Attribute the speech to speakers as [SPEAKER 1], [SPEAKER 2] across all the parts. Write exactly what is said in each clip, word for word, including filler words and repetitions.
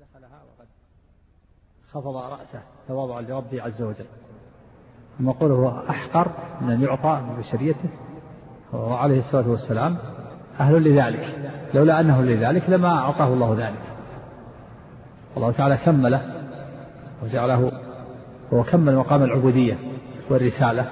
[SPEAKER 1] دخلها وقد خفض رأسه تواضعا لربه عز وجل. ثم قوله هو أحقر من أن يعطى ببشريته وعليه الصلاة والسلام أهل لذلك، لولا أنه لذلك لما أعطاه الله ذلك. الله تعالى كمله وجعله هو كمل مقام العبودية والرسالة.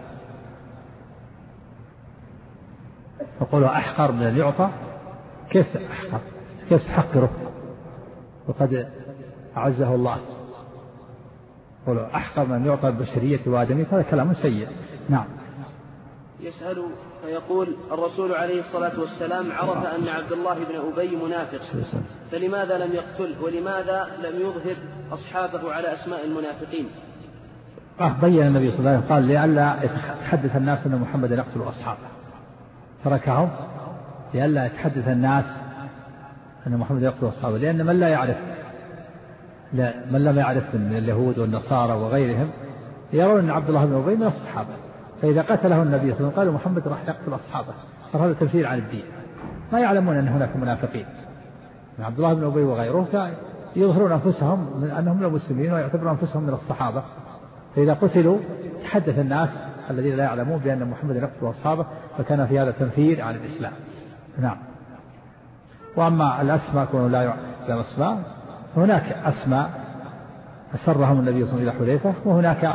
[SPEAKER 1] فقوله أحقر من أن يعطى، كيف أحقر؟ كيف تحقره وقد أعزه الله؟ قوله أحقر من أن يعطى البشرية وآدمية، هذا كلام سيء. نعم.
[SPEAKER 2] يسأل فيقول الرسول عليه الصلاة والسلام عرف أن عبد الله بن أبي منافق، فلماذا لم يقتله ولماذا لم يظهر أصحابه على أسماء المنافقين؟
[SPEAKER 1] بين النبي صلى الله عليه وسلم قال لئلا يتحدث الناس أن محمد يقتل أصحابه، تركهم لئلا يتحدث الناس أن محمد يقتل أصحابه، لأن من لا يعرف لا من لم يعرف من اليهود والنصارى وغيرهم يرون أن عبد الله بن أبي من الصحابة، فإذا قتله النبي صلى الله عليه وسلم قالوا محمد راح يقتل أصحابه، صار هذا تنفير عن الدين. ما يعلمون أن هناك منافقين من عبد الله بن أبي وغيره يظهرون أنفسهم من أنهم من المسلمين ويعتبرون أنفسهم من الصحابة، فإذا قتلوا تحدث الناس الذين لا يعلمون بأن محمد يقتل أصحابه، فكان في هذا تنفير عن الإسلام. نعم. وأما الأسماء كونه لا يعلم أسماء، هناك أسماء أسرهم النبي صلى الله عليه وسلم إلى حذيفة، وهناك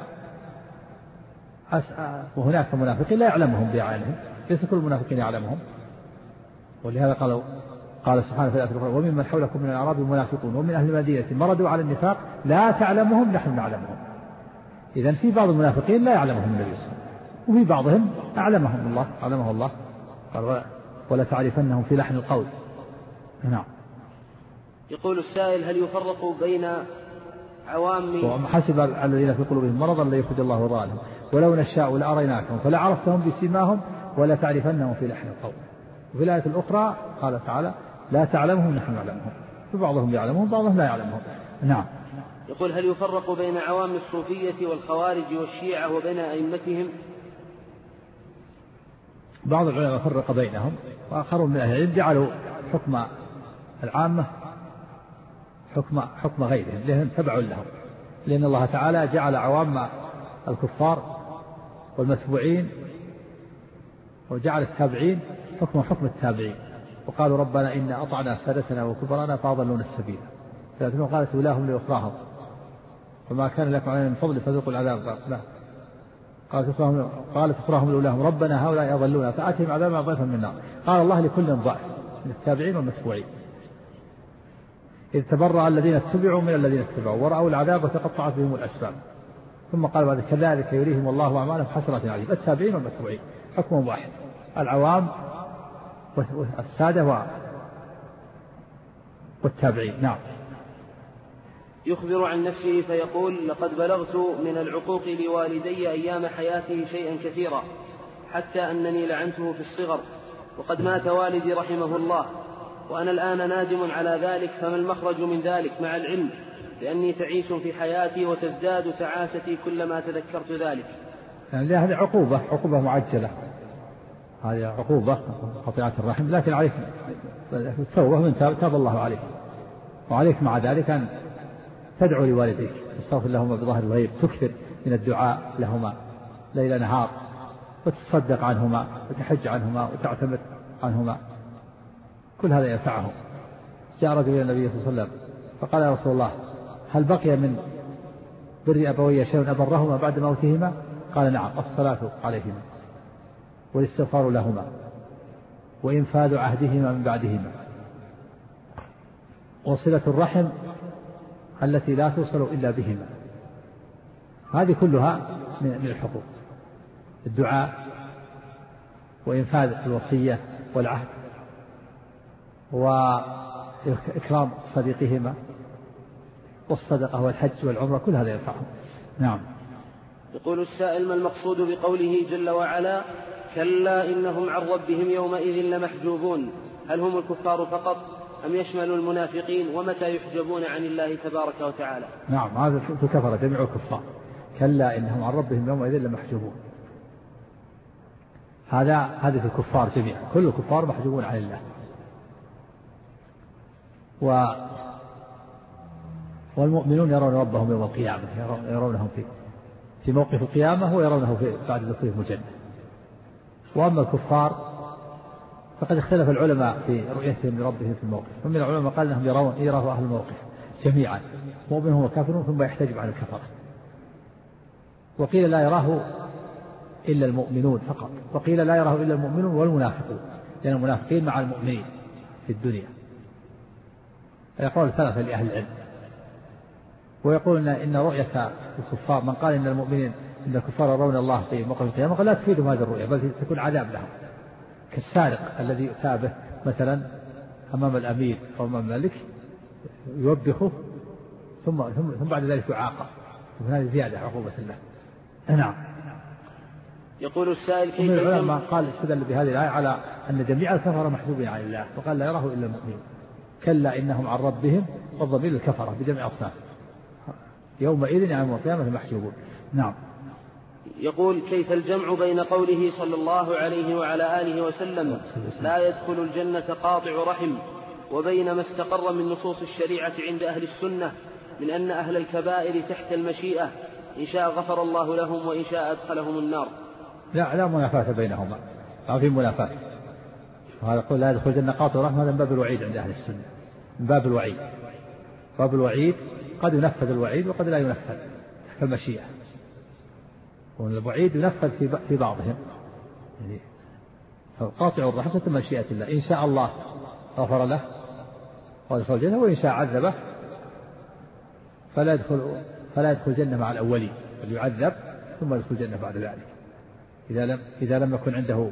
[SPEAKER 1] وهناك منافقين لا يعلمهم بأعيانهم، ليس كل المنافقين يعلمهم. ولهذا قالوا قال سبحانه في الآية الأخرى وممن حولكم من الأعراب منافقون ومن أهل المدينة مردوا على النفاق لا تعلمهم نحن نعلمهم. إذن في بعض المنافقين لا يعلمهم النبي صلى الله عليه وسلم، وفي بعضهم أعلمهم الله أعلمه الله، قال ولا تعرفنهم في لحن القول. نعم.
[SPEAKER 2] يقول السائل هل يفرق بين عوام
[SPEAKER 1] حسب الذين في قلوبهم مرضا لا يخرج الله ضالهم ولو نشاء لأريناكم فلا عرفتهم بسيماهم ولا تعرفنهم في لحن القول. وفي الآية الأخرى قال تعالى لا تعلمهم نحن نعلمهم، فبعضهم يعلمهم بعضهم لا يعلمهم. نعم.
[SPEAKER 2] يقول هل يفرق بين عوام الصوفية والخوارج والشيعة وبين أئمتهم؟
[SPEAKER 1] بعض العلماء فرق بينهم، وآخرون من أهل العلم جعلوا حكم العامة حكم حكم غيرهم لأنهم تبع لهم، لأن الله تعالى جعل عوام الكفار والمتبوعين وجعل التابعين حكم حكم التابعين، وقالوا ربنا إن أطعنا سادتنا وكبرانا فأضلونا السبيل، لكنهم قالت ولاهم لأخراهم فما كان لكم علينا من فضل فذوقوا العذاب. لا قالت أخراهم لأولاهم ربنا هؤلاء أضلونا فآتهم عذابا ضعفا من النار. قال الله لكل ضعف من التابعين والمتبوعين، إذ تبرأ الذين اتبعوا من الذين اتبعوا ورأوا العذاب وتقطعت بهم الأسباب. ثم قال بعد كذلك يريهم الله أعمالهم حسرات عليهم. التابعين والمتبوعين حكم واحد، العوام والسادة والتابعين. نعم.
[SPEAKER 2] يخبر عن نفسه فيقول لقد بلغت من العقوق لوالدي أيام حياته شيئا كثيرا حتى أنني لعنته في الصغر، وقد مات والدي رحمه الله وأنا الآن نادم على ذلك، فما المخرج من ذلك مع العلم لأني تعيس في حياتي وتزداد تعاستي كلما تذكرت ذلك؟
[SPEAKER 1] يعني هذه عقوبة عقوبة معجلة، هذه عقوبة قطيعة الرحم، لكن عليك التوبة من تاب تاب الله عليك، وعليك مع ذلك أن تدعو لوالديك تستغفر لهما بظاهر الغيب، تكثر من الدعاء لهما ليل نهار، وتصدق عنهما وتحج عنهما وتعتمر عنهما، كل هذا ينفعهم. جاء رجل إلى النبي صلى الله عليه وسلم فقال يا رسول الله هل بقي من بر أبوي شيء أبرهما بعد موتهما؟ قال نعم، الصلاة عليهما والاستغفار لهما وإنفاذ عهدهما من بعدهما وصلة الرحم التي لا توصل إلا بهما. هذه كلها من الحقوق، الدعاء وإنفاذ الوصية والعهد وإكرام صديقهما والصدقة والحج والعمرة، كل هذا ينفعهم. نعم.
[SPEAKER 2] يقول السائل ما المقصود بقوله جل وعلا كلا إنهم عن ربهم يومئذ لمحجوبون؟ هل هم الكفار فقط أم يشمل المنافقين؟ ومتى يحجبون عن الله تبارك وتعالى؟
[SPEAKER 1] نعم، هذا كفر جميع الكفار. كلا إنهم عن ربهم يومئذ لمحجوبون، هذا هذه الكفار جميعا، كل الكفار محجوبون عن الله. والمؤمنون يرون ربهم يوم القيامة، يرونهم في في موقف القيامة ويرونه في بعد دخولهم الجنة. وأما الكفار فقد اختلف العلماء في رؤيتهم لربهم في الموقف، فمن العلماء قال أنهم يرون يراه أهل الموقف جميعا مؤمنهم وكافرون ثم يحتجب عن الكفرة، وقيل لا يراه إلا المؤمنون فقط، وقيل لا يراه إلا المؤمنون والمنافقون، لأن المنافقين مع المؤمنين في الدنيا. يقول ثلاثة لأهل العلم. ويقول إن رؤية الكفار، من قال إن المؤمنين إن الكفار يرون الله في موقف القيامة قال لا تفيدهم هذه الرؤية، بل تكون عذاب لهم، كالسارق الذي يؤتى به مثلا أمام الأمير أو أمام الملك يوبخه ثم ثم بعد ذلك يعاقب، هذه زيادة عقوبة الله. نعم.
[SPEAKER 2] يقول السائل كيف
[SPEAKER 1] العلماء قال استدل بهذه الآية على أن جميع الكفرة محجوبين عن الله، وقال لا يراه إلا المؤمنون، كلا إنهم عن ربهم والضمير الكفرة بجميع أصناف يومئذ يوم القيامة محجوبون. نعم.
[SPEAKER 2] يقول كيف الجمع بين قوله صلى الله عليه وعلى آله وسلم لا يدخل الجنة قاطع رحم، وبين ما استقر من نصوص الشريعة عند أهل السنة من أن أهل الكبائر تحت المشيئة، إن شاء غفر الله لهم وإن شاء أدخلهم النار؟
[SPEAKER 1] لا لا منافاة بينهما، ما في منافاة. وهذا يقول لا يدخل الجنة قاطع رحم، هذا من باب الوعيد عند أهل السنة، من باب الوعيد. باب الوعيد قد ينفذ الوعيد وقد لا ينفذ تحت المشيئة، والوعيد ينفذ في في بعضهم، يعني قاطع الرحم تحت مشيئة الله، إن شاء الله غفر له وادخل الجنة، وإن شاء عذبه فلا يدخل فلا يدخل الجنة مع الأولين، بل يعذب ثم يدخل الجنة بعد ذلك إذا لم إذا لم يكن عنده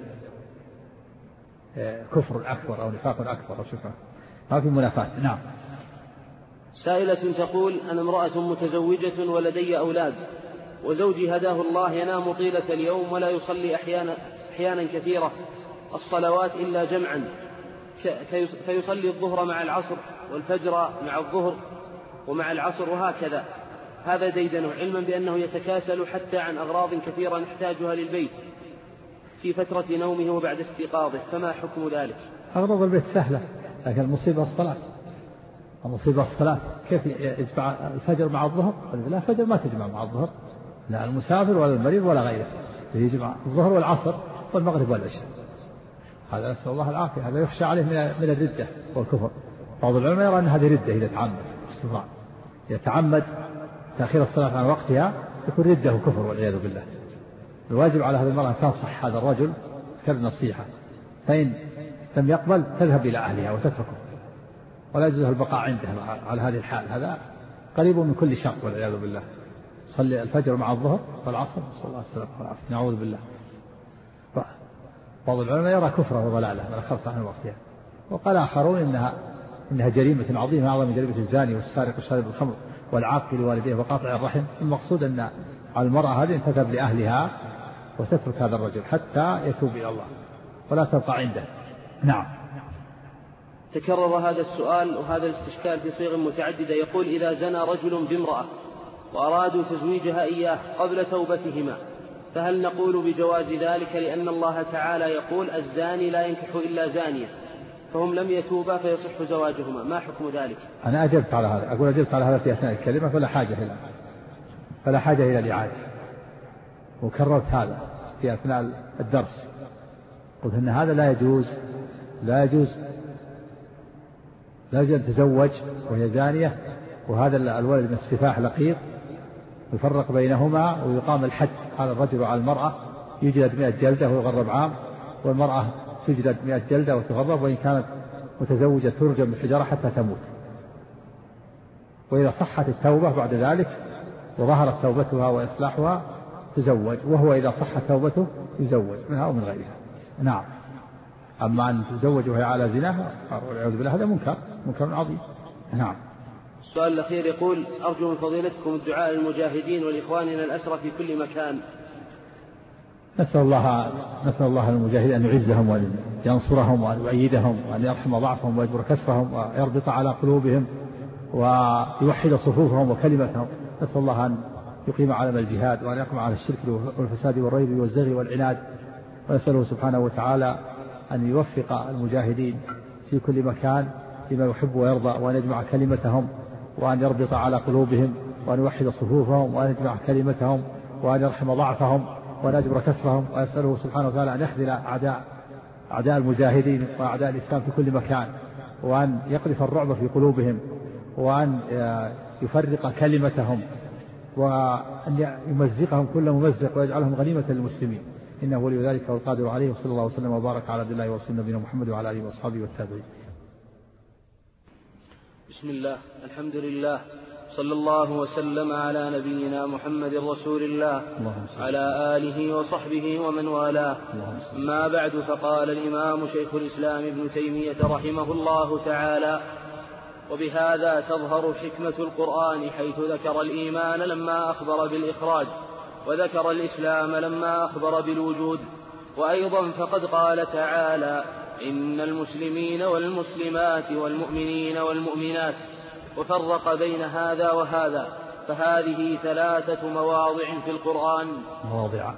[SPEAKER 1] كفر أكبر أو نفاق أكبر أو شكر، ما في منافاة. نعم.
[SPEAKER 2] سائلة تقول أنا امرأة متزوجة ولدي أولاد، وزوجي هداه الله ينام طيلة اليوم ولا يصلي أحيانا, أحيانا كثيرة الصلوات إلا جمعا، فيصلي الظهر مع العصر والفجر مع الظهر ومع العصر وهكذا، هذا ديدنه، علما بأنه يتكاسل حتى عن أغراض كثيرة نحتاجها للبيت في فترة نومه وبعد استيقاظه، فما حكم ذلك؟
[SPEAKER 1] أغراض البيت سهلة، لكن المصيبة الصلاة، المصيبة الصلاة كيف يجمع الفجر مع الظهر؟ لا، الفجر ما تجمع مع الظهر، لا المسافر ولا المريض ولا غيره، يجمع الظهر والعصر والمغرب والعشاء، هذا نسأل الله العافية، هذا يخشى عليه من الردة والكفر. بعض العلماء يرى أن هذه ردة إذا تعمد استمرار، يتعمد تأخير الصلاة عن وقتها يكون ردة وكفر والعياذ بالله. الواجب على هذه المرأة أن تنصح هذا الرجل كالنصيحة، فإن لم يقبل تذهب إلى أهلها وتتركه، ولا يجوز البقاء عندها على هذه الحال، هذا قريب من كل شر والعياذ بالله. صلي الفجر مع الظهر والعصر، صلى الله عليه وسلم، نعوذ بالله. بعض العلماء يرى كفره وضلاله من أخرت عن وقتها، وقال آخرون إنها إنها جريمة عظيمة أعظم من جريمة الزاني والسارق والشارب الخمر والعاق لوالديه وقاطع الرحم. المقصود أن على المرأة هذه أن تذهب لأهلها وتترك هذا الرجل حتى يتوب إلى الله ولا تبقى عنده. نعم.
[SPEAKER 2] تكرر هذا السؤال وهذا الاستشكال في صيغ متعددة. يقول إذا زنى رجل بامرأة وأرادوا تزويجها إياه قبل توبتهما، فهل نقول بجواز ذلك لأن الله تعالى يقول الزاني لا ينكح إلا زانية، فهم لم يتوبا فيصح زواجهما، ما حكم ذلك؟
[SPEAKER 1] أنا أجبت على هذا، أقول أجبت على هذا في أثناء الكلمة، فلا حاجة إلى فلا حاجة إلى الإعادة، وكررت هذا في أثناء الدرس، قلت أن هذا لا يجوز لا يجوز لا يجوز أن تزوج وهي زانية، وهذا الولد من السفاح لقيط، يفرق بينهما ويقام الحد على الرجل وعلى المرأة، يجلد مئة جلدة ويغرب عام، والمرأة تجلد مئة جلدة وتغرب، وإن كانت متزوجة ترجم بالحجارة حتى تموت. وإذا صحت التوبة بعد ذلك وظهرت توبتها وإصلاحها تزوج، وهو إذا صحت توبته يزوج منها أو من غيرها. نعم. أما أن تزوج وهي على زناها والعياذ بالله هذا منكر منكر عظيم. نعم.
[SPEAKER 2] السؤال الأخير يقول أرجو من فضيلتكم الدعاء للمجاهدين والإخواننا الأسرى في كل مكان.
[SPEAKER 1] نسأل الله نسأل الله المجاهدين أن يعزهم وأن ينصرهم وأن يؤيدهم وأن يرحم ضعفهم ويجبر كسرهم ويربط على قلوبهم ويوحد صفوفهم وكلمتهم. نسأل الله أن يقيم علم الجهاد وأن يقيم على الشرك والفساد والريب والزغي والعناد، ونسأله سبحانه وتعالى أن يوفق المجاهدين في كل مكان لما يحب ويرضى، وأن يجمع كلمتهم وأن يربط على قلوبهم، وأن يوحد صفوفهم، وأن يجمع كلمتهم، وأن يرحم ضعفهم، وأن يجبر كسرهم. وأسأله سبحانه وتعالى أن يخذل أعداء أعداء المجاهدين وأعداء الإسلام في كل مكان، وأن يقذف الرعب في قلوبهم، وأن يفرق كلمتهم، وأن يمزقهم كل ممزق، ويجعلهم غنيمة للمسلمين، إنه ولي ذلك والقادر عليه. وصلى الله وسلم وبارك على عبد الله ورسوله نبينا محمد وعلى آله وأصحابه والتابعين.
[SPEAKER 2] بسم الله، الحمد لله، صلى الله وسلم على نبينا محمد رسول الله على آله وصحبه ومن والاه. ما بعد، فقال الإمام شيخ الإسلام ابن تيمية رحمه الله تعالى: وبهذا تظهر حكمة القرآن، حيث ذكر الإيمان لما أخبر بالإخراج، وذكر الإسلام لما أخبر بالوجود. وأيضا فقد قال تعالى: إن المسلمين والمسلمات والمؤمنين والمؤمنات، وفرق بين هذا وهذا. فهذه ثلاثة مواضع في القرآن
[SPEAKER 1] مواضع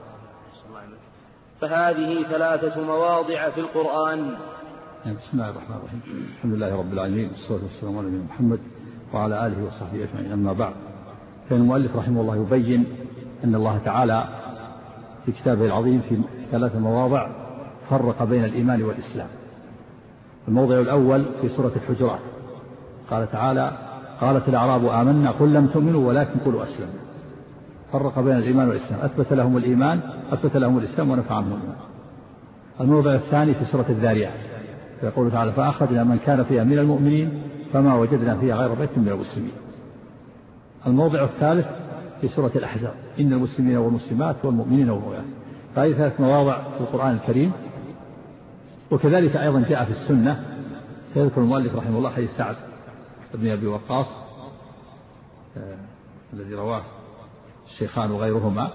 [SPEAKER 2] فهذه ثلاثة مواضع في القرآن.
[SPEAKER 1] بسم الله الرحمن الرحيم. الحمد لله رب العالمين، والصلاة والسلام على نبينا محمد وعلى آله وصحبه أجمعين. أما بعد، كان المؤلف رحمه الله يبين أن الله تعالى في كتابه العظيم في ثلاث مواضع فرق بين الإيمان والإسلام. الموضع الأول في سورة الحجرات، قال تعالى: قالت الأعراب آمنا قل لم تؤمنوا ولكن قولوا أسلمنا. فرق بين الإيمان والإسلام، أثبت لهم الإيمان، أثبت لهم الإسلام ونفع عنهم الإيمان. الموضع الثاني في سورة الذاريات، يقول تعالى: فأخذنا من كان فيها من المؤمنين فما وجدنا فيها غير بيت من المسلمين. الموضع الثالث في سورة الأحزاب: إن المسلمين والمسلمات والمؤمنين والمؤمنات. فهذه ثلاث مواضع في القرآن الكريم. وكذلك أيضا جاء في السنة، سيذكر المؤلف رحمه الله حديث سعد بن أبي وقاص آه الذي رواه الشيخان وغيرهما،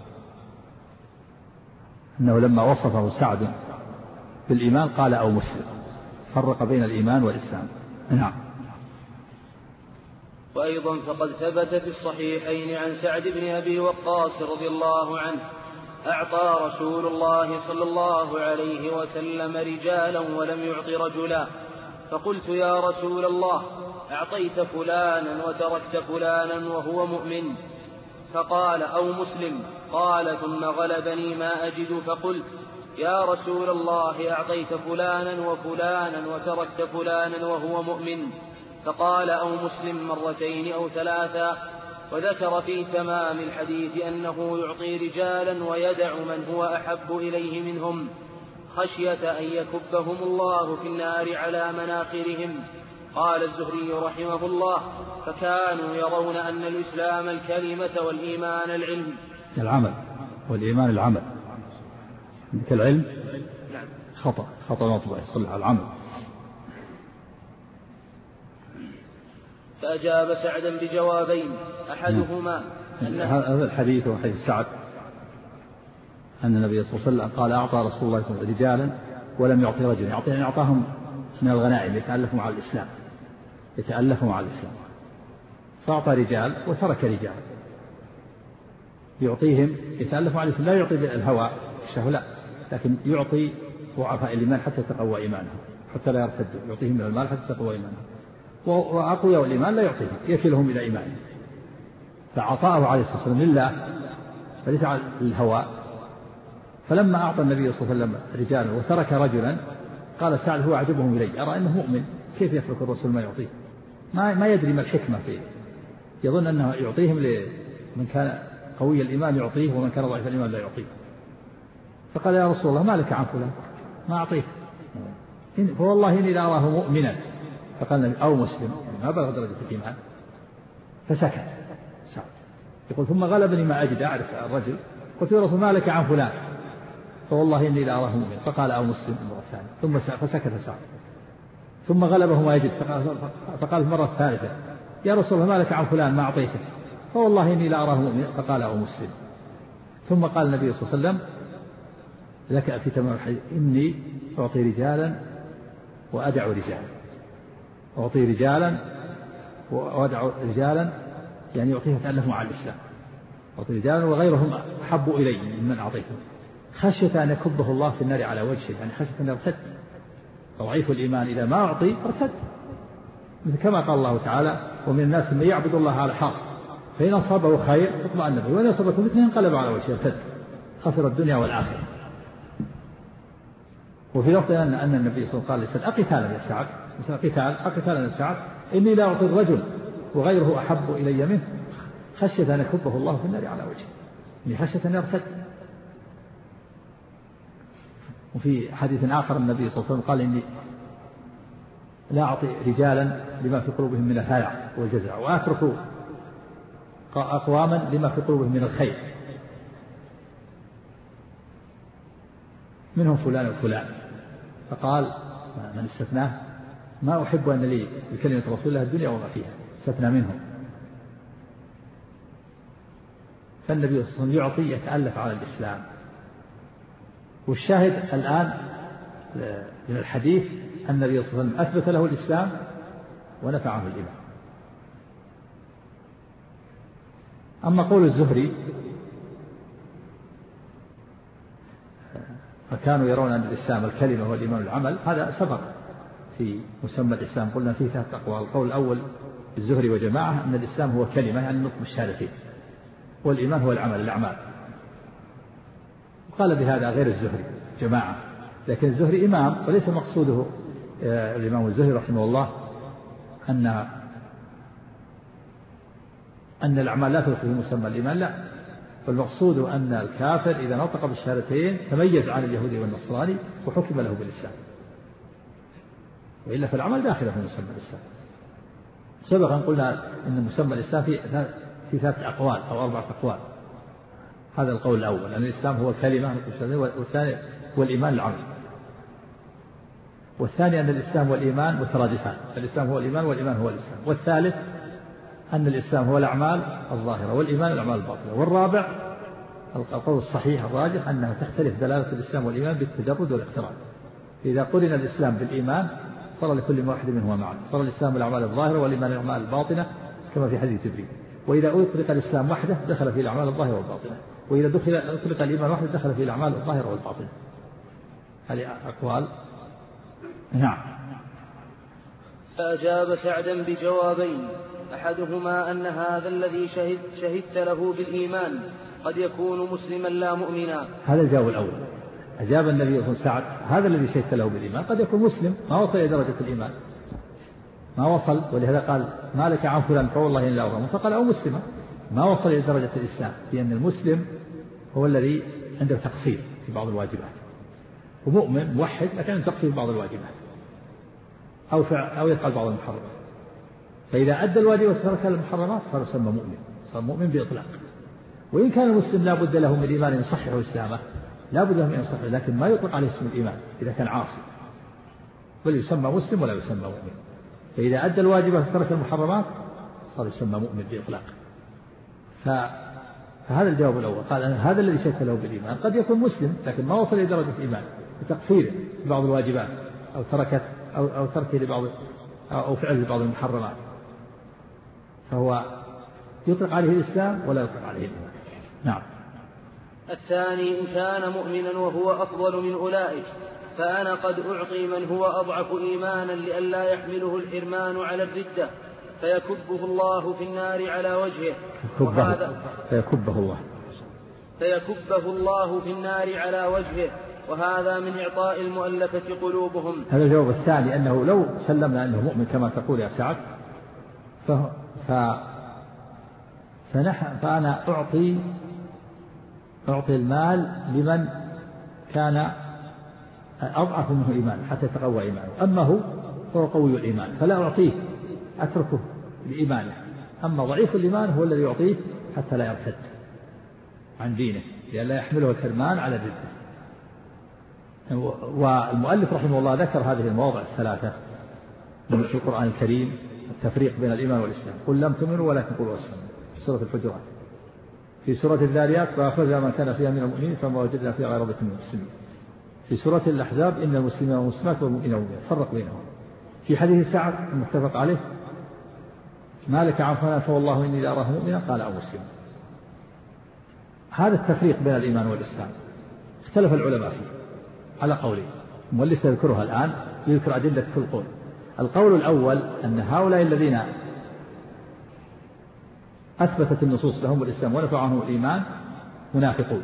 [SPEAKER 1] أنه لما وصفه سعد بالإيمان قال: أو مسلم. فرق بين الإيمان والإسلام. نعم.
[SPEAKER 2] وأيضا فقد ثبت في الصحيحين عن سعد بن أبي وقاص رضي الله عنه: أعطى رسول الله صلى الله عليه وسلم رجالا ولم يعط رجلا، فقلت: يا رسول الله، أعطيت فلانا وتركت فلانا وهو مؤمن؟ فقال: أو مسلم. قال: ثم غلبني ما أجد، فقلت: يا رسول الله، أعطيت فلانا وفلانا وتركت فلانا وهو مؤمن؟ فقال: أو مسلم مرتين أو ثلاثا. وذكر في تمام الحديث أنه يعطي رجالا ويدع من هو أحب إليه منهم، خشية أن يكبهم الله في النار على مناخرهم. قال الزهري رحمه الله: فكانوا يرون أن الإسلام الكلمة والإيمان العلم
[SPEAKER 1] العمل والإيمان العمل. كالعلم
[SPEAKER 2] نعم.
[SPEAKER 1] خطأ خطأ مطبع يصلح العمل.
[SPEAKER 2] فأجاب سعدا بجوابين، أحدهما
[SPEAKER 1] أن هذا الحديث هو حديث سعد أن النبي صلى الله عليه وسلم قال: أعطى رسول الله صلى الله عليه وسلم رجالا ولم يعطي رجلا. يعطي يعني أعطاهم من الغنائم يتألفوا مع الإسلام يتألفوا مع الإسلام فأعطى رجال وترك رجال. يعطيهم يتألفوا مع الإسلام، لا يعطي الهوى الشهوة، لا، لكن يعطي ضعفاء الإيمان حتى تقوى إيمانهم، حتى لا يرتدوا. يعطيهم من المال حتى تقوى إيمانهم. وأقوياء الإيمان لا يعطيهم، يكلهم إلى إيمانهم. فعطاءه عليه الصلاة والسلام لله فليس على الهوى. فلما أعطى النبي صلى الله عليه وسلم رجالا وترك رجلا، قال سعد: هو أعجبهم إلي، أرى أنه مؤمن، كيف يترك الرسول ما يعطيه؟ ما, ما يدري ما الحكمة فيه، يظن أنه يعطيهم لمن كان قوي الإيمان يعطيه، ومن كان ضعيف الإيمان لا يعطيه. فقال: يا رسول الله، ما لك عن فلان؟ ما أعطيه، فوالله إني لأراه مؤمنا. فقال: أو مسلم، ما بلغ درجة الإيمان. فسكت سعد. يقول: ثم غلبني ما أجد، أعرف الرجل، قلت: يا رسول، ما لك عن فلان؟ فوالله إني لأراه مؤمن. فقال: أو مسلم المرة الثانية. ثم فسكت سعد. ثم غلبه ما يجد، فقال المرة الثالثة: يا رسول الله، ما لك عن فلان؟ ما أعطيته. فوالله إني لأراه مؤمن. فقال: أو مسلم. ثم قال النبي صلى الله عليه وسلم لك في تمام الحديث: إني أعطي رجالا وأدع رجالا. أعطي رجالا وأدع رجالا، يعني يعطيه تألفهم على الإسلام. أعطي رجالا وغيرهم أحب إلي ممن أعطيته، خشية أن يكبه الله في النار على وجهه، يعني خشية أن يرتد. ضعيف الإيمان إذا ما أعطي ارتد، مثل كما قال الله تعالى ومن الناس من يعبد الله على حرف فإن أصابه خير اطمأن به وإن أصابته فتنة انقلب على وجهه ارتد خسر الدنيا والآخرة. وفي لفظ أن أن النبي صلى الله عليه وسلم قال أقتالا يا سعد قتال أقتالا يا سعد إني لا أعطي الرجل وغيره أحب إلي منه خشية أن يكبه الله في النار على وجهه إني خشية أن يرتد. وفي حديث آخر النبي صلى الله عليه وسلم قال إني لا أعطي رجالا لما في قلوبهم من الهلع والجزع وأترك أقواما لما في قلوبهم من الخير منهم فلان وفلان. فقال من استثناه ما أحب أن لي بكلمة رسول الله الدنيا وما فيها استثنى منهم. فالنبي صلى الله عليه وسلم يعطي يتألف على الإسلام. والشاهد الآن من الحديث أن النبي صلى الله عليه وسلم أثبت له الإسلام ونفى عنه الإيمان. أما قول الزهري فكانوا يرون أن الإسلام الكلمة والإيمان العمل هذا سبق في مسمى الإسلام قلنا فيه ثلاث أقوال. القول الأول الزهري وجماعة أن الإسلام هو كلمة يعني نطق بالشهادتين والإيمان هو العمل الأعمال. وقال بهذا غير الزهري جماعة لكن الزهري إمام وليس مقصوده الإمام الزهري رحمه الله أن أن الأعمال لا تدخل في مسمى الإيمان لا فالمقصود أن الكافر إذا نطق بالشهادتين تميز عن اليهودي والنصراني وحكم له بالإسلام وإلا فالعمل داخل في مسمى الإسلام. سبقا قلنا أن مسمى الإسلام في في ثلاث أقوال أو أربعة أقوال. هذا القول الأول أن الإسلام هو كلمة والثاني هو الإيمان العمل والثاني أن الإسلام والإيمان مترادفان الإسلام هو الإيمان والإيمان هو الإسلام والثالث أن الإسلام هو الأعمال الظاهرة والإيمان الأعمال الباطنة والرابع القول الصحيح الراجح أنها تختلف دلالة الإسلام والإيمان بالتجرد والاقتران. إذا قرن الإسلام بالإيمان صار لكل واحد منهما معا صار الإسلام الأعمال الظاهرة والإيمان الأعمال الباطنة كما في حديث جبريل. وإذا أطلق الإسلام وحده دخل في الأعمال الظاهرة والباطنة وإذا دخل أطلق الإيمان وحده دخل في الأعمال الظاهرة والباطنة. هذه أقوال. نعم.
[SPEAKER 2] فأجاب سعدا بجوابين أحدهما أن هذا الذي شهد شهدت له بالإيمان قد يكون مسلما لا مؤمنا.
[SPEAKER 1] هذا الجواب الأول. أجاب النبي صلى الله عليه وسلم سعد هذا الذي شهدت له بالإيمان قد يكون مسلم ما وصل إلى درجة الإيمان ما وصل ولهذا قال ما لك عن فلان فوالله إلا أرغم فقال أو مسلمة ما وصل إلى درجة الإسلام لأن المسلم هو الذي عنده تقصير في بعض الواجبات ومؤمن موحد لكن عنده تقصير في بعض الواجبات أو أو يفعل بعض المحرمات. فإذا أدى الواجب وترك المحرمات صار يسمى مؤمن صار مؤمن بإطلاق. وإن كان المسلم لا بد له من الإيمان يصحح إسلامه لا بد له من يصحح لكن ما يطلق عليه اسم الإيمان إذا كان عاصي بل يسمى مسلم ولا يسمى مؤمن. فإذا أدى الواجب وترك المحرمات صار يسمى مؤمن بإطلاق. فهذا الجواب الأول قال أن هذا الذي شهدت له بالإيمان قد يكون مسلم لكن ما وصل إلى درجة الإيمان بتقصيره في بعض الواجبات أو تركت أو أو تركه لبعض أو فعل لبعض المحرمات فهو يطلق عليه الإسلام ولا يطلق عليه الإيمان. نعم.
[SPEAKER 2] الثاني إن كان مؤمنا وهو أفضل من أولئك فأنا قد أعطي من هو أضعف إيمانا لئلا يحمله الحرمان على الردة فيكبه الله في النار على وجهه
[SPEAKER 1] وهذا فيكبه الله
[SPEAKER 2] فيكبه الله في النار على وجهه وهذا من إعطاء المؤلفة قلوبهم.
[SPEAKER 1] هذا الجواب الثاني أنه لو سلمنا أنه مؤمن كما تقول يا سعد ف... ف... فنح... فأنا أعطي أعطي المال لمن كان أضعف منه إيمان حتى يتقوى إيمانه. أما هو فهو قوي الإيمان فلا أعطيه أتركه لإيمانه. أما ضعيف الإيمان هو الذي يعطيه حتى لا يرتد عن دينه لئلا يحمله الحرمان على الردة. والمؤلف رحمه الله ذكر هذه المواضع الثلاثة من في القرآن الكريم التفريق بين الإيمان والإسلام قل لم تؤمنوا ولكن قولوا أسلموا في سورة الحجرات. في سورة الذاريات فأخرجنا من كان فيها من المؤمنين فما وجدنا فيها غير بيت من المسلمين. في سورة الأحزاب إن المسلمين والمسلمات والمؤمنين والمؤمنات فرق بينهم. في حديث سعد المتفق عليه ما لك عن فلان فوالله إني لأراه مؤمنا قال أو مسلم. هذا التفريق بين الإيمان والإسلام اختلف العلماء فيه على قولين المؤلف يذكرها الآن يذكر أدلة كل قول. القول الأول أن هؤلاء الذين أثبتت النصوص لهم الإسلام ونفى عنهم الإيمان منافقون،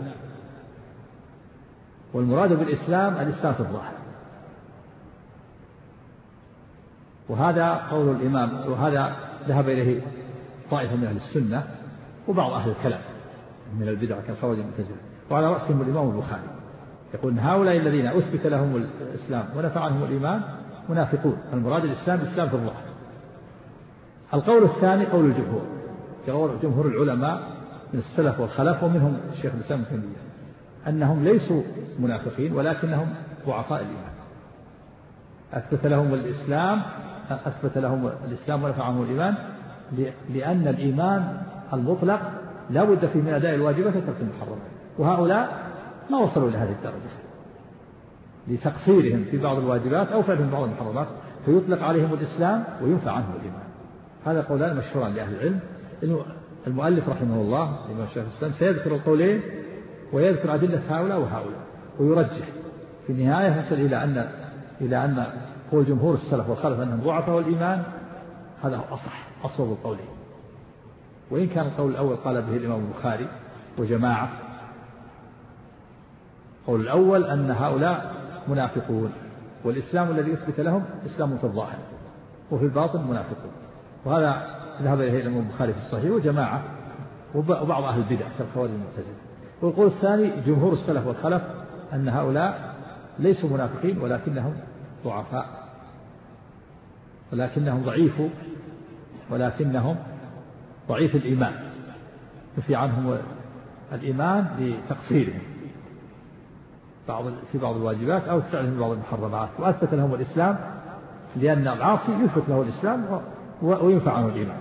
[SPEAKER 1] والمراد بالإسلام الإسلام في الظاهر، وهذا قول الإمام، وهذا ذهب إليه طائفة من أهل السنة وبعض أهل الكلام من البدع كالخوارج المعتزلة، وعلى رأسهم الإمام البخاري، يقول إن هؤلاء الذين أثبت لهم الإسلام ونفى عنهم الإيمان منافقون، المراد الإسلام الإسلام في الظاهر. القول الثاني قول الجمهور، جمهور العلماء من السلف والخلف ومنهم الشيخ الإسلام ابن تيمية، أنهم ليسوا منافقين ولكنهم ضعفاء الإيمان، أثبت لهم الإسلام أثبت لهم الإسلام ونفى عنهم الإيمان، لأن الإيمان المطلق لا بد فيه من أداء الواجبات وترك المحرمات، وهؤلاء ما وصلوا إلى هذه الدرجة لتقصيرهم في بعض الواجبات أو فعلهم بعض المحرمات، فيطلق عليهم الإسلام وينفى عنهم الإيمان. هذا قولان مشهوران لأهل العلم. المؤلف رحمه الله الإمام الشيخ الإسلام سيذكر القولين ويذكر أدلة هؤلاء وهؤلاء ويرجح في النهاية، يصل إلى أن إلى أن قول جمهور السلف والخلف أنهم ضعفاء الإيمان هذا هو أصح أصوب القولين، وإن كان القول الأول قال به الإمام البخاري وجماعة. القول الأول أن هؤلاء منافقون، والإسلام الذي يثبت لهم إسلام في الظاهر وفي الباطن منافقون، وهذا ذهب إليه الإمام البخاري في الصحيح وجماعة وبعض أهل البدع كالخوارج المعتزلة. والقول الثاني جمهور السلف والخلف أن هؤلاء ليسوا منافقين ولكنهم ضعفاء، ولكنهم ضعيف ولكنهم ضعيف الإيمان، ينفي عنهم الإيمان لتقصيرهم بعض في بعض الواجبات أو فعلهم بعض المحرمات، وأثبت لهم الإسلام لأن العاصي يثبت له الإسلام وينفع عنه الإيمان.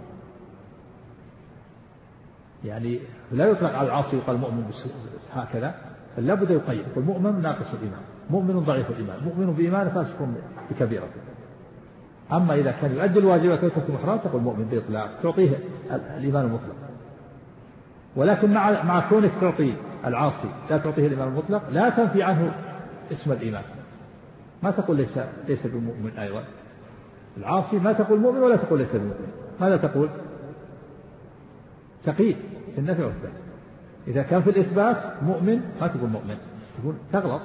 [SPEAKER 1] يعني لا يطلق على العاصي يقال مؤمن هكذا، فلا بد يقيد، يقول مؤمن ناقص الإيمان، مؤمن ضعيف الإيمان، مؤمن بإيمان فاسق بكبيرة. أما إذا كان يؤدي الواجبات ويترك المحرمات تقول مؤمن بإطلاق، تعطيه الإيمان المطلق. ولكن مع مع كونك تعطي العاصي لا تعطيه الإيمان المطلق لا تنفي عنه اسم الإيمان، ما تقول ليس ليس بمؤمن أيضا. العاصي ما تقول مؤمن ولا تقول ليس بمؤمن، ماذا تقول؟ تقييد في النفي والإثبات. إذا كان في الإثبات مؤمن ما تقول مؤمن، تقول تغلط،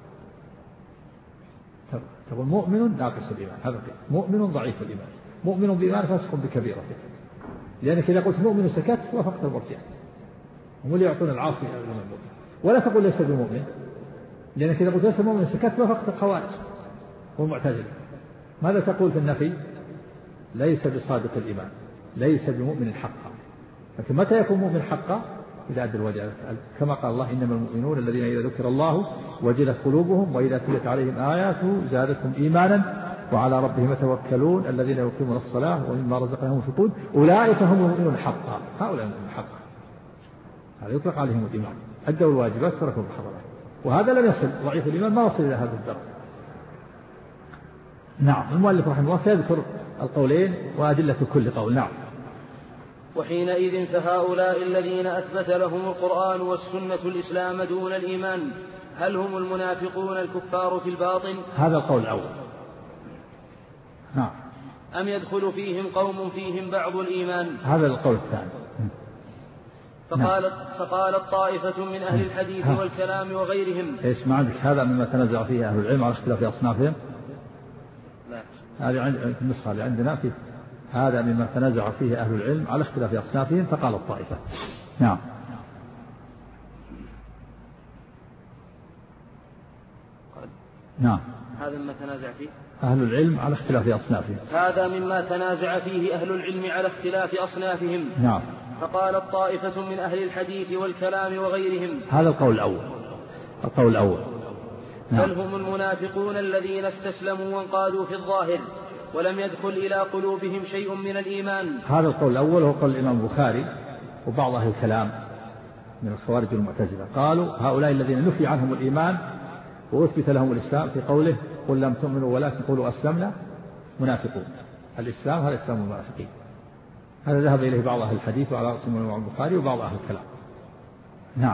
[SPEAKER 1] تقول مؤمن ناقص الإيمان، هذا مؤمن ضعيف الإيمان، مؤمن بإيمان فاسق بكبيرته، لأنك إذا قلت مؤمن سكت وافقت المرجع، هم اللي يعطون العاصي الإيمان. ولا تقول ليس بمؤمن، لأنك إذا قلت ليس بمؤمن سكت وافقت الخوارج والمعتزلة. ماذا تقول في النفي؟ ليس بصادق الإيمان، ليس بمؤمن حقا. لكن متى يكون مؤمن حقا؟ إذا أدى الواجبات، كما قال الله إنما المؤمنون الذين إذا ذكر الله وجلت قلوبهم وإذا تليت عليهم آياته زادتهم إيمانا وعلى ربهم يتوكلون الذين يقيمون الصلاة ومما رزقناهم ينفقون أولئك هم المؤمنون حقا. هؤلاء المؤمنون حقا، هذا يطلق عليهم الإيمان، أدوا الواجبات تركوا المحرمات، وهذا لم يصل، ضعيف الإيمان ما وصل إلى هذا الدرجة. نعم. المؤلف رحمه الله سيذكر القولين وأدلة كل قول. نعم.
[SPEAKER 2] وحينئذ فهؤلاء الذين أثبت لهم القرآن والسنة الإسلام دون الإيمان هل هم المنافقون الكفار في الباطن؟
[SPEAKER 1] هذا القول الأول. نعم.
[SPEAKER 2] أم يدخل فيهم قوم فيهم بعض الإيمان؟
[SPEAKER 1] هذا القول الثاني.
[SPEAKER 2] فقالت, فقالت طائفة من أهل الحديث ها. والكلام وغيرهم.
[SPEAKER 1] إيش ما عندك هذا مما تنازع فيه أهل العلم على اختلاف أصنافهم؟
[SPEAKER 2] لا.
[SPEAKER 1] هذه عند النسخة اللي عندنا في هذا مما تنازع فيه أهل العلم على اختلاف أصنافهم، فقال الطائفة. نعم. نعم.
[SPEAKER 2] هذا مما تنازع فيه
[SPEAKER 1] أهل العلم على اختلاف أصنافهم.
[SPEAKER 2] هذا مما تنازع فيه أهل العلم على اختلاف أصنافهم.
[SPEAKER 1] نعم.
[SPEAKER 2] فقالت طائفة من أهل الحديث والكلام وغيرهم.
[SPEAKER 1] هذا القول الأول. القول الأول.
[SPEAKER 2] نعم. بل هم المنافقون الذين استسلموا وانقادوا في الظاهر ولم يدخل إلى قلوبهم شيء من الإيمان.
[SPEAKER 1] هذا القول الأول هو قول الإمام البخاري وبعض أهل الكلام من الخوارج والمعتزلة، قالوا هؤلاء الذين نفي عنهم الإيمان وأثبت لهم الإسلام في قوله قل لم تؤمنوا ولكن قولوا أسلمنا منافقون. الإسلام هذا إسلام المنافقين. هذا ذهب إليه بعض أهل الحديث وعلى رأسهم الإمام البخاري وبعض أهل الكلام. نعم.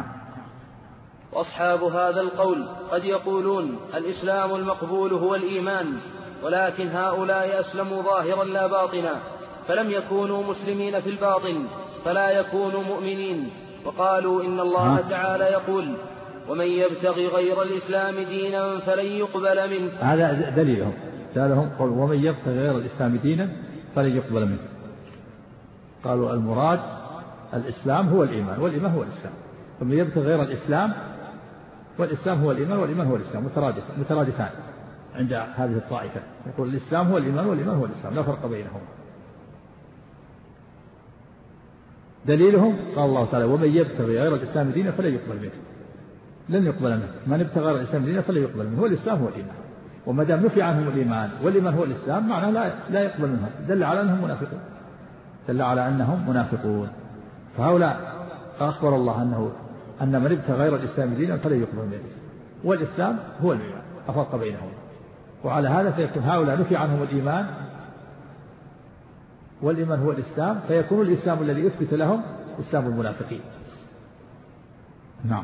[SPEAKER 2] وأصحاب هذا القول قد يقولون الإسلام المقبول هو الإيمان، ولكن هؤلاء أسلموا ظاهرا لا باطنا، فلم يكونوا مسلمين في الباطن، فلا يكونوا مؤمنين. وقالوا إن الله تعالى يقول: ومن يبتغي غير الإسلام دينا فلن يقبل منه.
[SPEAKER 1] هذا دليلهم، دليلهم قول ومن يبتغي غير الإسلام دينا فلن يقبل منه. قالوا المراد الإسلام هو الإيمان، والإيمان هو الإسلام. ومن يبتغي غير الإسلام، والإسلام هو الإيمان، والإيمان هو الإسلام، مترادفان عند هذه الطائفة. يقول الإسلام هو الإيمان، والإيمان هو الإسلام، لا فرق بينهم. دليلهم قال الله تعالى: ومن يبتغي غير الإسلام دينا فلن يقبل منه. لن يقبل منه، من ابتغى غير الإسلام دينا فلن يقبل منه. هو الإسلام هو الإيمان، وما دام نفي عنهم الإيمان والإيمان هو الإسلام معناه لا لا يقبل منهم. دل على أنهم منافقون، دل على أنهم منافقون. فهؤلاء أخبر الله أنه أن من ابتغى غير الإسلام دينا فلن يقبل منه، والإسلام هو الإيمان، أفرق بينهم. وعلى هذا فيكون هؤلاء نفي عنهم الإيمان، والإيمان هو الإسلام، فيكون الإسلام الذي يثبت لهم إسلام المنافقين. نعم.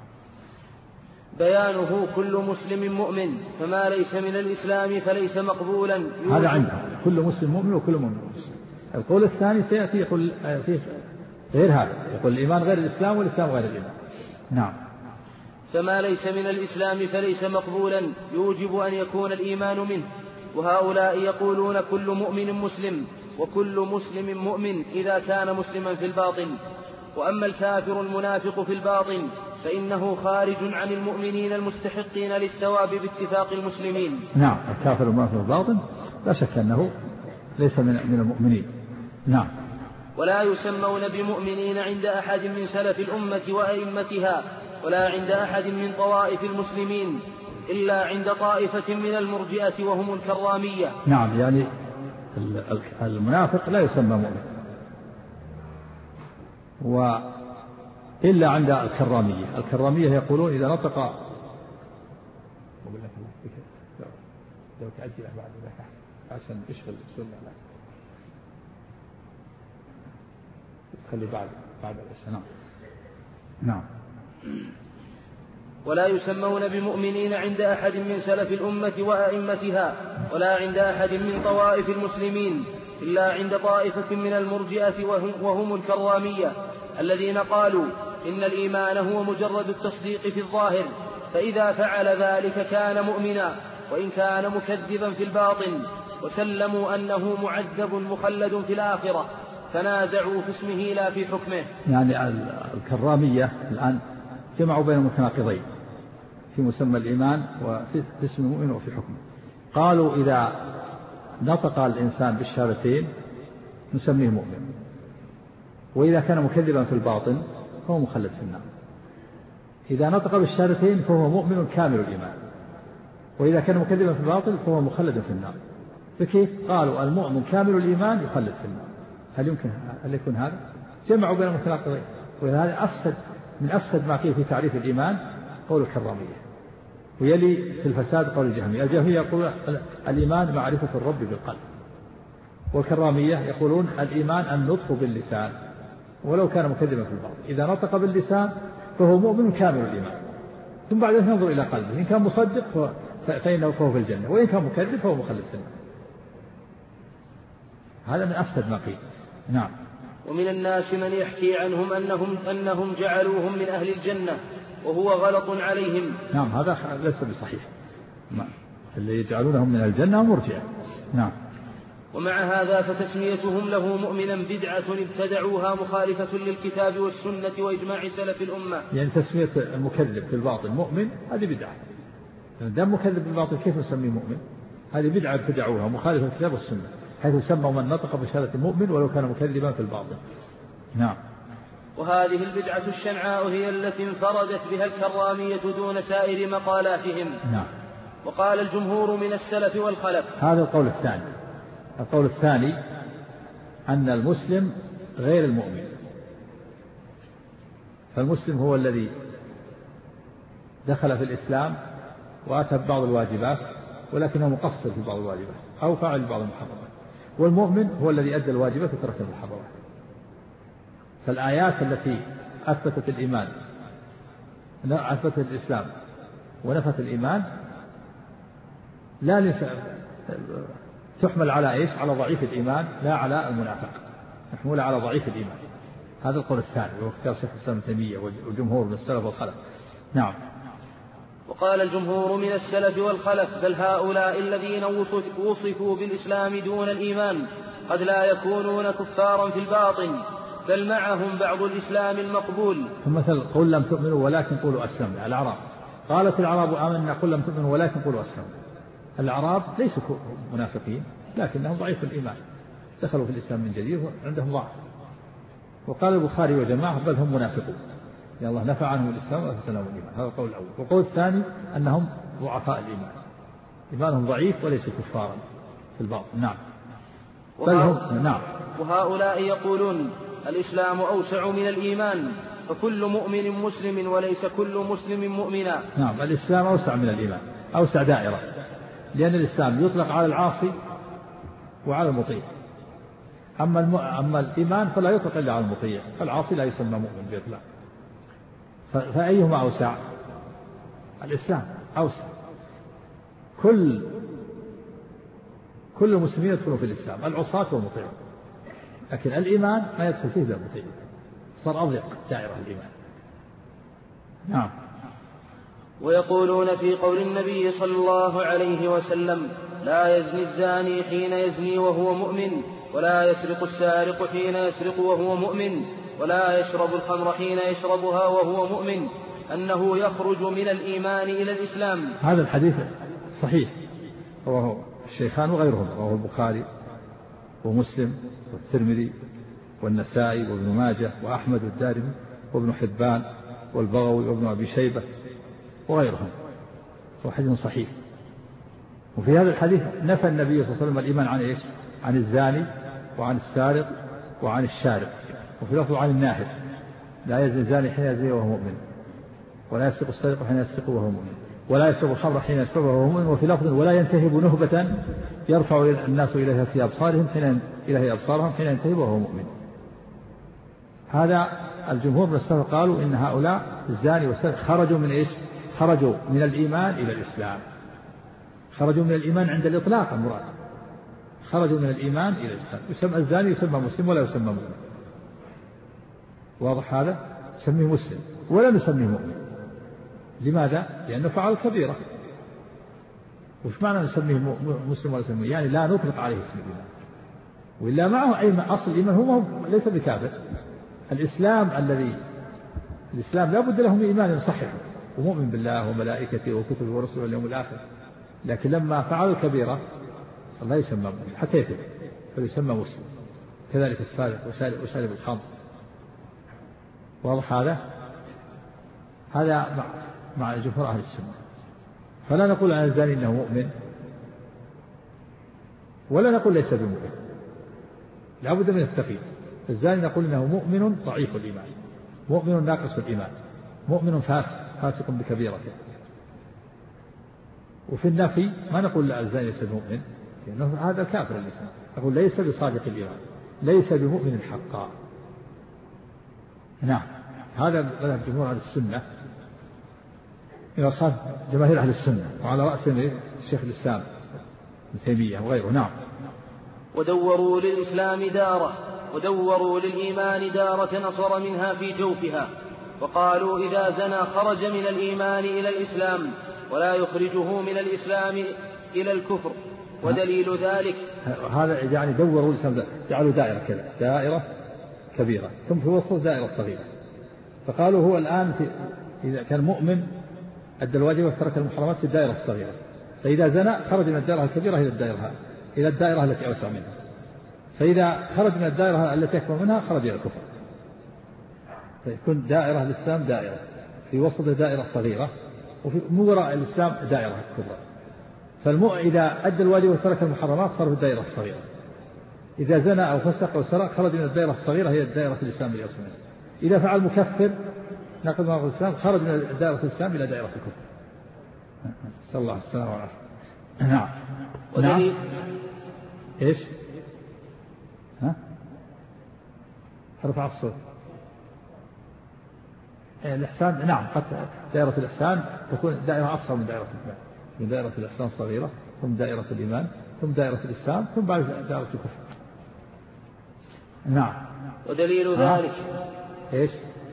[SPEAKER 2] بيانه: كل مسلم مؤمن، فما ليس من الإسلام فليس مقبولا.
[SPEAKER 1] هذا عندهم كل مسلم مؤمن وكل مؤمن مسلم. القول الثاني سيأتي يقول غير هذا، يقول الإيمان غير الإسلام والإسلام غير الإيمان. نعم.
[SPEAKER 2] فما ليس من الإسلام فليس مقبولا يوجب أن يكون الإيمان منه. وهؤلاء يقولون كل مؤمن مسلم، وكل مسلم مؤمن إذا كان مسلما في الباطن. وأما الكافر المنافق في الباطن فإنه خارج عن المؤمنين المستحقين للثواب باتفاق المسلمين.
[SPEAKER 1] نعم. الكافر المنافق في الباطن لا شك أنه ليس من من المؤمنين. نعم.
[SPEAKER 2] ولا يسمون بمؤمنين عند أحد من سلف الأمة وأئمتها، ولا عند أحد من طوائف المسلمين، إلا عند طائفة من المرجئة وهم الكرامية.
[SPEAKER 1] نعم. يعني المنافق لا يسمى مؤمن، وإلا عند الكرامية. الكرامية يقولون إذا نطق لو تأجل بعد ذلك عشان يشغل السنة، لا خلي بعد بعد العشاء. نعم.
[SPEAKER 2] ولا يسمون بمؤمنين عند أحد من سلف الأمة وأئمتها، ولا عند أحد من طوائف المسلمين، إلا عند طائفة من المرجئة وهم, وهم الكرامية، الذين قالوا إن الإيمان هو مجرد التصديق في الظاهر، فإذا فعل ذلك كان مؤمنا وإن كان مكذبا في الباطن، وسلموا أنه معذب مخلد في الآخرة، فنازعوا في اسمه لا في حكمه.
[SPEAKER 1] يعني الكرامية الآن جمعوا بين المتناقضين في مسمى الإيمان وفي اسم المؤمن وفي حكمه. قالوا إذا نطق الإنسان بالشهادتين نسميه مؤمن، وإذا كان مكذبا في الباطن فهو مخلد في النار. إذا نطق بالشهادتين فهو مؤمن كامل الإيمان، وإذا كان مكذبا في الباطن فهو مخلد في النار. فكيف؟ قالوا المؤمن كامل الإيمان يخلد في النار. هل يمكن هل يكون هذا؟ جمعوا بين المتناقضين، وهذا أفسد من أفسد ما فيه في تعريف الإيمان قول الكرامية. ويلي في الفساد قول الجهمية. الجهمية يقول الإيمان معرفة الرب بالقلب، والكرامية يقولون الإيمان النطق باللسان ولو كان مكذبا في الباطن. إذا نطق باللسان فهو مؤمن كامل الإيمان، ثم بعد ذلك ننظر إلى قلبه، إن كان مصدق فإنه فهو في الجنة، وإن كان مكذب فهو مخلد في النار. هذا من أفسد ما قيل. نعم.
[SPEAKER 2] ومن الناس من يحكي عنهم أنهم, أنهم جعلوهم من أهل الجنة وهو غلط عليهم.
[SPEAKER 1] نعم. هذا ليس بصحيح. اللي يجعلونهم من الجنة مرجئة. نعم.
[SPEAKER 2] ومع هذا فتسميتهم له مؤمنا بدعة ابتدعوها مخالفة للكتاب والسنة وإجماع سلف الأمة.
[SPEAKER 1] يعني تسمية المكذب في الباطل مؤمن هذه بدعة. دام مكذب في الباطل كيف نسميه مؤمن؟ هذه بدعة ابتدعوها مخالفة للكتاب والسنة، حيث سموا من نطق بشهادة مؤمن ولو كان مكذبا في الباطل. نعم.
[SPEAKER 2] وهذه البدعة الشنعاء هي التي انفردت بها الكرامية دون سائر مقالاتهم.
[SPEAKER 1] نعم.
[SPEAKER 2] وقال الجمهور من السلف والخلف.
[SPEAKER 1] هذا القول الثاني. القول الثاني أن المسلم غير المؤمن. فالمسلم هو الذي دخل في الإسلام وأتى ببعض الواجبات ولكنه مقصر في بعض الواجبات أو فعل بعض المحرمات، والمؤمن هو الذي أدى الواجبات وترك المحرمات. فالآيات التي أثبتت الإيمان أثبتت الإسلام ونفت الإيمان لا تحمل على إيش؟ على ضعيف الإيمان لا على المنافق، محمولة على ضعيف الإيمان. هذا القول الثاني وهو اختيار شيخ الإسلام ابن تيمية والجمهور من السلف والخلف. نعم.
[SPEAKER 2] وقال الجمهور من السلف والخلف بل هؤلاء الذين وصفوا بالإسلام دون الإيمان قد لا يكونون كفارا في الباطن بل معهم بعض الإسلام المقبول.
[SPEAKER 1] فمثل قل لم تؤمنوا ولكن قولوا أسلمنا. الأعراب قالت الأعراب آمنا قل لم تؤمنوا ولكن قولوا أسلمنا. الأعراب ليسوا منافقين لكنهم ضعيف الإيمان، دخلوا في الإسلام من جديد وعندهم ضعف. وقال البخاري وجماعة بل هم منافقون، يا الله نفع عنهم الإسلام وفتنهم الإيمان. هذا القول الأول. والقول الثاني أنهم ضعفاء الإيمان، إيمانهم ضعيف وليسوا كفارا في الباطن. نعم. بل هم نعم.
[SPEAKER 2] وهؤلاء يقولون الإسلام أوسع من الإيمان فكل مؤمن مسلم وليس كل مسلم مؤمنا.
[SPEAKER 1] نعم، الإسلام أوسع من الإيمان، أوسع دائرة، لأن الإسلام يطلق على العاصي وعلى المطيع. أما الم... أما الإيمان فلا يطلق إلا على المطيع، فالعاصي لا يسمى مؤمن بإطلاق. ف... فأيهما أوسع؟ الإسلام أوسع. كل كل المسلمين يدخلون في الإسلام، العصاة والمطيعون، لكن الإيمان ما يدخل فيه إلا المطيع، صار أضيق دائرة الإيمان. نعم.
[SPEAKER 2] ويقولون في قول النبي صلى الله عليه وسلم لا يزني الزاني حين يزني وهو مؤمن ولا يسرق السارق حين يسرق وهو مؤمن ولا يشرب الخمر حين يشربها وهو مؤمن أنه يخرج من الإيمان إلى الإسلام.
[SPEAKER 1] هذا الحديث صحيح، رواه الشيخان وغيرهم، رواه البخاري ومسلم والترمذي والنسائي وابن ماجه وأحمد والدارمي وابن حبان والبغوي وابن أبي شيبة وغيرهم، هو حديث صحيح. وفي هذا الحديث نفى النبي صلى الله عليه وسلم الإيمان عن إيش؟ عن الزاني وعن السارق وعن الشارب، وفي لفظ عن الناهب لا يزني الزاني حين يزني وهو مؤمن ولا يسرق السارق حين يسرق وهو مؤمن ولا يشرب الخمر حين يشربها وهو مؤمن، وفي لفظ ولا ينتهب نهبة يرفع الناس إليها في أبصارهم حين إليه أبصارهم حين ينتهب وهو مؤمن. هذا الجمهور من السلف قالوا إن هؤلاء الزاني والسارق خرجوا من إيش؟ خرجوا من الإيمان إلى الإسلام، خرجوا من الإيمان عند الإطلاق المراد، خرجوا من الإيمان إلى الإسلام. يسمى الزاني يسمى مسلم ولا يسمى مؤمن، واضح هذا؟ نسميه مسلم ولا نسميه مؤمن. لماذا؟ لأنه فعل كبيرة. وش معنى نسميه مسلم ولا نسميه؟ يعني لا نطلق عليه اسم الإيمان، وإلا معه أي أصل الإيمان هو ليس بكافر. الإسلام الذي الإسلام لا بد له من إيمان صحيح ومؤمن بالله وملائكته وكتبه ورسله واليوم الآخر، لكن لما فعلوا كبيرة لا يسمى مؤمن حتى يتوب فيسمى مسلم. كذلك السارق وشارب الخمر، واضح هذا؟ هذا مع مع جمهور أهل السنة. فلا نقول عن الزاني إنه مؤمن ولا نقول ليس بمؤمن، لا بد من التقييد. الزاني نقول إنه مؤمن ضعيف الإيمان، مؤمن ناقص الإيمان، مؤمن فاسق فاسق بكبيرته. وفي النفي ما نقول لا الزاني ليس بمؤمن لأنه هذا كافر الإسلام، نقول ليس بصادق الإيمان، ليس بمؤمن حقا. نعم، هذا مذهب جمهور أهل السنة يقال جماهير أهل السنة، وعلى رأسهم الشيخ الإسلام ابن تيمية وغيره. نعم.
[SPEAKER 2] ودوروا للإسلام دارة ودوروا للإيمان دارة نصر منها في جوفها، وقالوا إذا زنى خرج من الإيمان إلى الإسلام ولا يخرجه من الإسلام إلى الكفر. ودليل ذلك
[SPEAKER 1] هذا يعني دوروا الإسلام، جعلوا دائرة كذا، دائرة كبيرة ثم في وسط دائرة صغيرة. فقالوا هو الآن في إذا كان مؤمن أدى الواجب وترك المحرمات في الدائرة الصغيرة، فإذا زنى خرج من الدائرة الكبيرة إلى الدائرة إلى الدائرة التي أوسع منها، فإذا خرج من الدائرة التي أكبر منها خرج إلى الكفر. فيكون دائرة الإسلام دائرة في وسط دائرة صغيرة، وفي من وراء الإسلام دائرة كبرى. فالمؤمن إذا أدى الواجب وترك المحرمات صار في الدائرة الصغيرة، إذا زنى أو فسق أو سرق خرج من الدائرة الصغيرة هي الدائرة الإسلام اللي أوسع منها. إذا فعل مكفر نقض نقض الإسلام خرج من دائرة الإسلام إلى دائرة الكفر. صلى الله عليه وسلم. نعم. نعم. إيش؟ ها؟ ارفع الصوت. الإحسان نعم، قد دائرة الإحسان تكون دائرة أصغر من دائرة الإيمان، من دائرة الإحسان صغيرة ثم دائرة الإيمان ثم دائرة الإسلام ثم بعد دائرة الكفر. نعم.
[SPEAKER 2] ودليل ذلك
[SPEAKER 1] إيش؟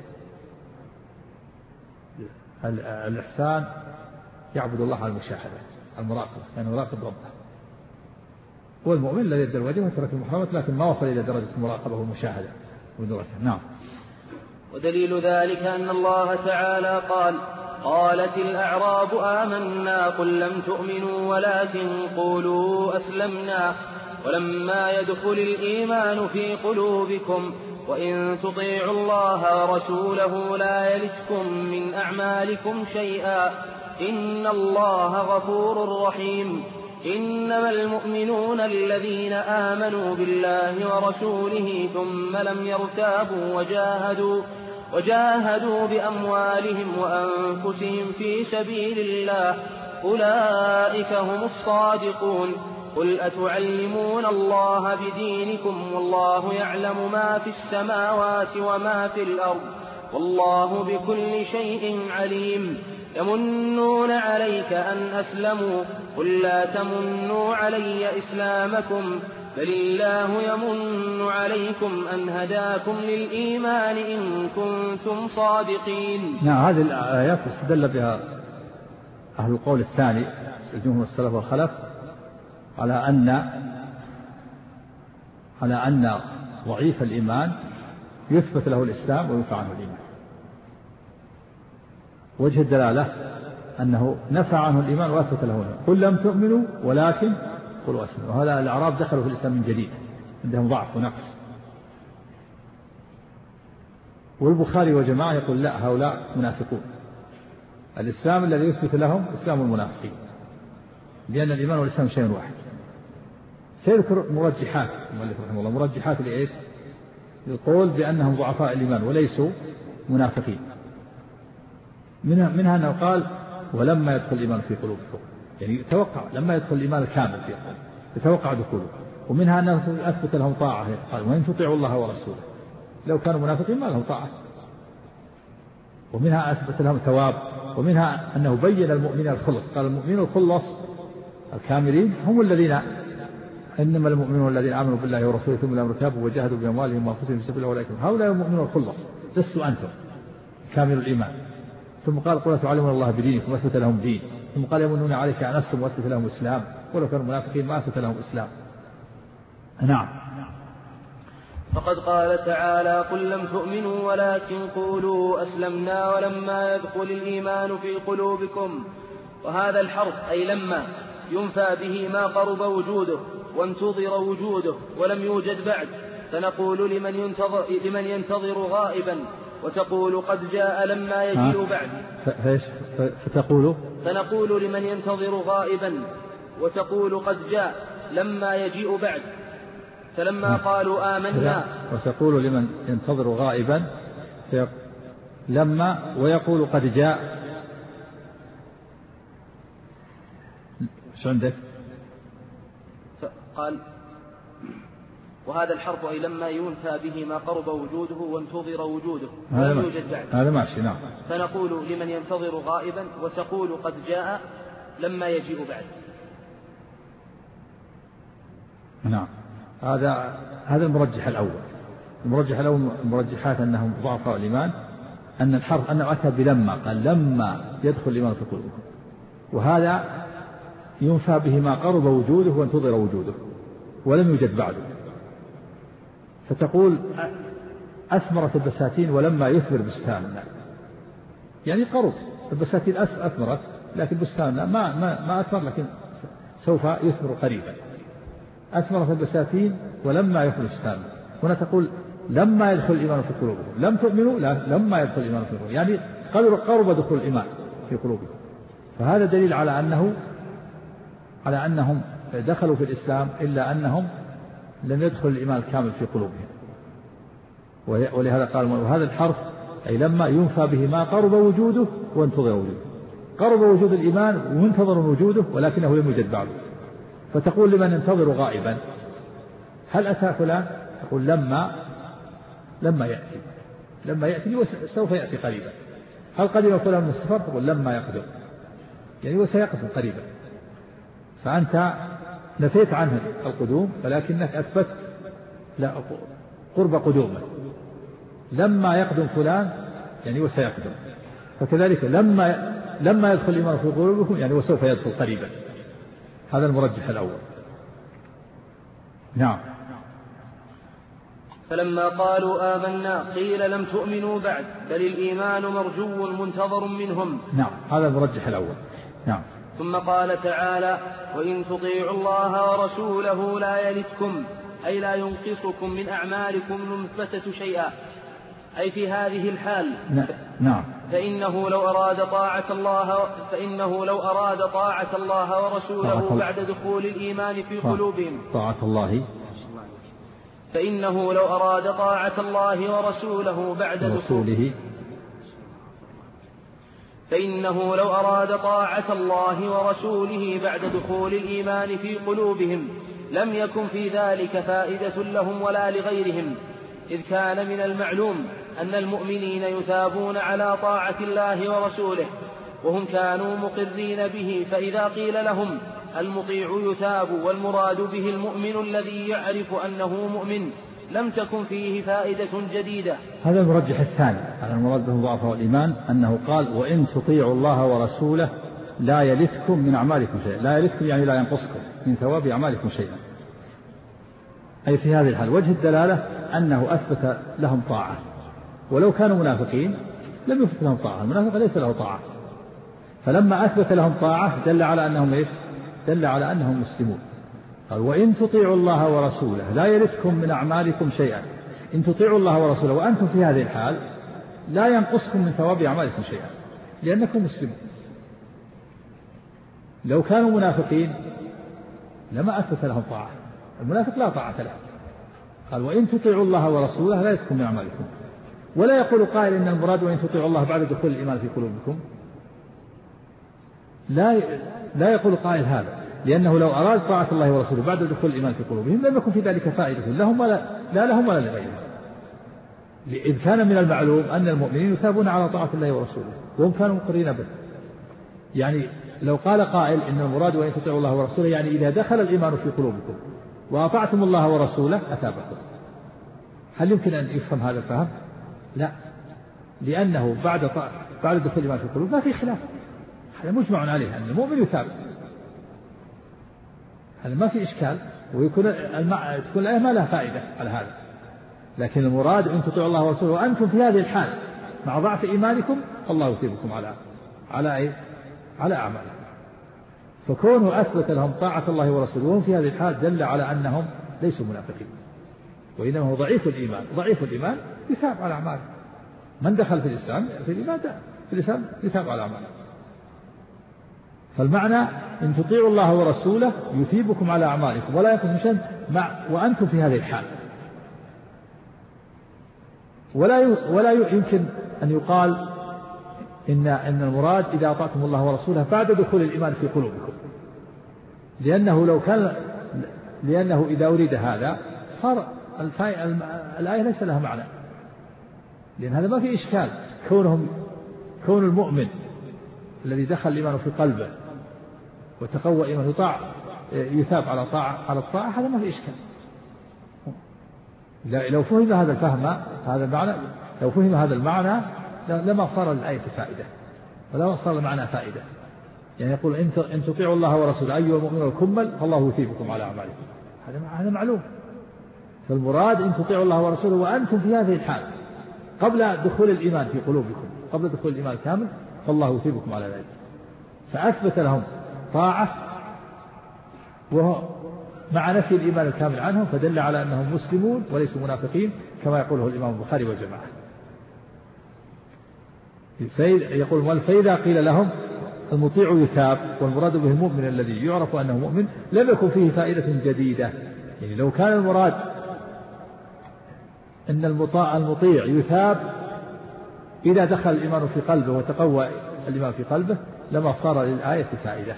[SPEAKER 1] الإحسان يعبد الله على المشاهدة المراقبة، يعني يراقب ربه. والمؤمن الذي يدعو الوجه وترك المحرمات لكن ما وصل إلى درجة المراقبة والمشاهدة ودرجة. نعم.
[SPEAKER 2] ودليل ذلك أن الله تعالى قال: قالت الأعراب آمنا قل لم تؤمنوا ولكن قولوا أسلمنا ولما يدخل الإيمان في قلوبكم وإن تطيعوا الله ورسوله لا يلتكم من أعمالكم شيئا إن الله غفور رحيم. إنما المؤمنون الذين آمنوا بالله ورسوله ثم لم يرتابوا وجاهدوا وجاهدوا بأموالهم وأنفسهم في سبيل الله أولئك هم الصادقون. قل أتعلمون الله بدينكم والله يعلم ما في السماوات وما في الأرض والله بكل شيء عليم. يمنون عليك أن أسلموا قل لا تمنوا علي إسلامكم بل الله يمن عليكم أن هداكم للإيمان إن كنتم صادقين.
[SPEAKER 1] نعم. هذه الآيات استدل بها أهل القول الثاني جمهور السلف والخلف على أن على أن ضعيف الإيمان يثبت له الإسلام وينفع عنه الإيمان. وجه الدلالة أنه نفع عنه الإيمان وأثبت له الإيمان. قل لم تؤمنوا ولكن قلوا أسلموا. وهذا الأعراب دخلوا في الإسلام من جديد عندهم ضعف ونقص. والبخاري وجماعة يقول لا هؤلاء منافقون. الإسلام الذي يثبت لهم إسلام المنافقين لأن الإيمان والإسلام شيء واحد. سيذكر مرجحات المؤلف رحمه الله مرجحات لإيش؟ للقول بأنهم ضعفاء الإيمان وليسوا منافقين. منها, منها أنه قال ولما يدخل الإيمان في قلوبكم يعني يتوقع لما يدخل الإيمان الكامل في قلوبكم يتوقع دخوله. ومنها أنه أثبت لهم طاعة قال وإن تطيعوا الله ورسوله لو كانوا منافقين ما لهم طاعة. ومنها أثبت لهم ثواب. ومنها أنه بين المؤمنين الخلص قال المؤمنين الخلص الكاملين هم الذين إنما المؤمنون الذين آمنوا بالله ورسوله ثم لم يرتابوا وجاهدوا بأموالهم وأنفسهم في سبيل الله أولئك هؤلاء المؤمنون الخلص لستم أنتم كامل الإيمان. ثم قال قل تعلمون الله بدينكم وأثبت لهم دين. ثم قال يمنون عليك أن أسلموا وأثبت لهم إسلام ولو كانوا منافقين ما أثبت لهم إسلام. نعم.
[SPEAKER 2] فقد قال تعالى قل لم تؤمنوا ولكن قولوا أسلمنا ولما يدخل الإيمان في قلوبكم. وهذا الحرف أي لما ينفى به ما قرب وجوده وانتظر وجوده ولم يوجد بعد. فنقول لمن ينتظر, لمن ينتظر غائبا وتقول قد جاء لما يجيء بعد.
[SPEAKER 1] فتقول
[SPEAKER 2] فنقول لمن ينتظر غائبا وتقول قد جاء لما يجيء بعد. فلما قالوا آمنا
[SPEAKER 1] وتقول لمن ينتظر غائبا لما ويقول قد جاء. شو عندك؟
[SPEAKER 2] قال وهذا الحرف أي لما ينفى به ما قرب وجوده وانتظر وجوده ولم يوجد بعد.
[SPEAKER 1] هذا ماشي. نعم.
[SPEAKER 2] فنقول لمن ينتظر غائبا وتقول قد جاء لما يجيء بعد.
[SPEAKER 1] نعم. هذا هذا المرجح الأول. المرجح الأول مرجحات أنهم ضعفاء الإيمان أن الحرف أنه أتى بلما قال لما يدخل الإيمان في قلوبهم وهذا ينفى به ما قرب وجوده وانتظر وجوده ولم يوجد بعده. فتقول أثمرت البساتين ولما يثمر بستاننا يعني قرب البساتين أثمرت لكن بستاننا ما, ما, ما أثمر لكن سوف يثمر قريبا. أثمرت البساتين ولما يثمر بستاننا. هنا تقول لما يدخل الإيمان في قلوبكم لم تؤمنوا لا لما يدخل الإيمان في قلوبكم يعني قرب دخول الإيمان في قلوبكم. فهذا دليل على أنه على أنهم دخلوا في الإسلام إلا أنهم لم يدخل الإيمان الكامل في قلوبهم. ولهذا قال وهذا الحرف أي لما ينفى به ما قرب وجوده وانتظر وجوده. قرب وجود الإيمان وانتظر وجوده ولكنه لم يوجد بعده. فتقول لمن ينتظر غائبا هل أتى فلان؟ تقول لما لما يأتي لما يأتي وسوف يأتي قريبا. هل قدم فلان من السفر؟ تقول لما يقدم يعني وسيقدم قريبا. فأنت نفيت عنه القدوم ولكنك أثبت لا قرب قدومه، لما يقدم فلان يعني وسيقدم، فكذلك لما لما يدخل الإيمان في قلوبكم يعني وسوف يدخل قريبا. هذا المرجح الأول. نعم.
[SPEAKER 2] فلما قالوا آمنا قيل لم تؤمنوا بعد بل الإيمان مرجو منتظر منهم.
[SPEAKER 1] نعم هذا المرجح الأول. نعم.
[SPEAKER 2] ثم قال تعالى وإن تطيعوا الله ورسوله لا يلتكم أي لا ينقصكم من أعمالكم المثبتة شيئا، أي في هذه الحال.
[SPEAKER 1] نعم.
[SPEAKER 2] فإنه لو أراد طاعة الله فإنه لو أراد طاعة الله ورسوله بعد دخول الإيمان في قلوبهم
[SPEAKER 1] طاعة الله
[SPEAKER 2] فإنه لو أراد طاعة الله ورسوله بعد دخوله فإنه لو أراد طاعة الله ورسوله بعد دخول الإيمان في قلوبهم لم يكن في ذلك فائدة لهم ولا لغيرهم، إذ كان من المعلوم أن المؤمنين يثابون على طاعة الله ورسوله وهم كانوا مقرين به، فإذا قيل لهم المطيع يثاب والمراد به المؤمن الذي يعرف أنه مؤمن لم تكن فيه فائدة جديدة.
[SPEAKER 1] هذا المرجح الثاني، هذا المراد به ضعفاء الإيمان، أنه قال وإن تطيعوا الله ورسوله لا يلتكم من أعمالكم شيئا، لا يلتكم يعني لا ينقصكم من ثواب أعمالكم شيئا، أي في هذه الحال وجه الدلالة أنه أثبت لهم طاعة، ولو كانوا منافقين لم يثبت لهم طاعة، المنافق ليس له طاعة، فلما أثبت لهم طاعة دل على أنهم إيش؟ دل على أنهم مسلمون. قال وإن تطيعوا الله ورسوله لا يلتكم من أعمالكم شيئا، إن تطيعوا الله ورسوله وأنتم في هذه الحال لا ينقصكم من ثواب أعمالكم شيئا لأنكم مسلمون. لو كانوا منافقين لما أثبت لهم طاعة، المنافق لا طاعة له. قال وإن تطيعوا الله ورسوله لا يلتكم من أعمالكم، ولا يقول قائل إن المراد وإن تطيعوا الله بعد دخول الإيمان في قلوبكم، لا لا يقول قائل هذا، لأنه لو أراد طاعة الله ورسوله بعد دخول الإيمان في قلوبهم لم يكن في ذلك فائدة لهم ولا لا لهم ولا لغيرهم، إذ كان من المعلوم أن المؤمنين يثابون على طاعة الله ورسوله وهم كانوا مقرين به. يعني لو قال قائل إن المراد وإن تطيعوا الله ورسوله يعني إذا دخل الإيمان في قلوبكم وأطعتم الله ورسوله أثابكم، هل يمكن أن يفهم هذا الفهم؟ لا، لأنه بعد بعد دخول الإيمان في القلوب ما في خلاف، هذا مجمع عليه أن المؤمن يثاب، هذا ما في إشكال، ويكون المع... تكون الآية ما لها فائدة على هذا. لكن المراد إن تطيعوا الله ورسوله وأنتم في هذه الحال مع ضعف إيمانكم فالله يثيبكم على على إيه؟ على أعمالكم. فكونه أثبت لهم طاعة الله ورسوله وهم في هذه الحال دل على أنهم ليسوا منافقين، وإنما هو ضعيف الإيمان، ضعيف الإيمان يثاب على أعماله. من دخل في الإسلام في الإيمان في الإسلام يثاب على أعماله. فالمعنى إن تطيعوا الله ورسوله يثيبكم على أعمالكم ولا ينقص شيء مع وأنتم في هذه الحال. ولا ولا يمكن أن يقال إن إن المراد إذا أطعتم الله ورسوله بعد دخول الإيمان في قلوبكم، لأنه لو كان لأنه إذا أريد هذا صار الآية ليس لها معنى، لأن هذا ما في إشكال، كونهم كون المؤمن الذي دخل الإيمان في قلبه وتقوى إيمانه يطاع يثاب على طاعة على الطاعة، هذا ما في إشكال. لو فهم هذا الفهم هذا المعنى لو فهم هذا المعنى لما صار الآية فائدة ولا صار المعنى فائدة. يعني يقول إن تطيعوا الله ورسوله أيها المؤمنون الكمل فالله يثيبكم على أعمالكم، هذا هذا معلوم. فالمراد إن تطيعوا الله ورسوله وأنتم في هذه الحال قبل دخول الإيمان في قلوبكم، قبل دخول الإيمان الكامل فالله يثيبكم على ذلك. فأثبت لهم طاعة وهو مع نفي الإيمان الكامل عنهم، فدل على أنهم مسلمون وليسوا منافقين كما يقوله الإمام البخاري والجماعة. يقول فإذا قيل لهم المطيع يثاب والمراد به المؤمن الذي يعرف أنه مؤمن لم يكن فيه فائدة جديدة. يعني لو كان المراد أن المطاع المطيع يثاب إذا دخل الإيمان في قلبه وتقوى الإيمان في قلبه لما صار للآية فائدة.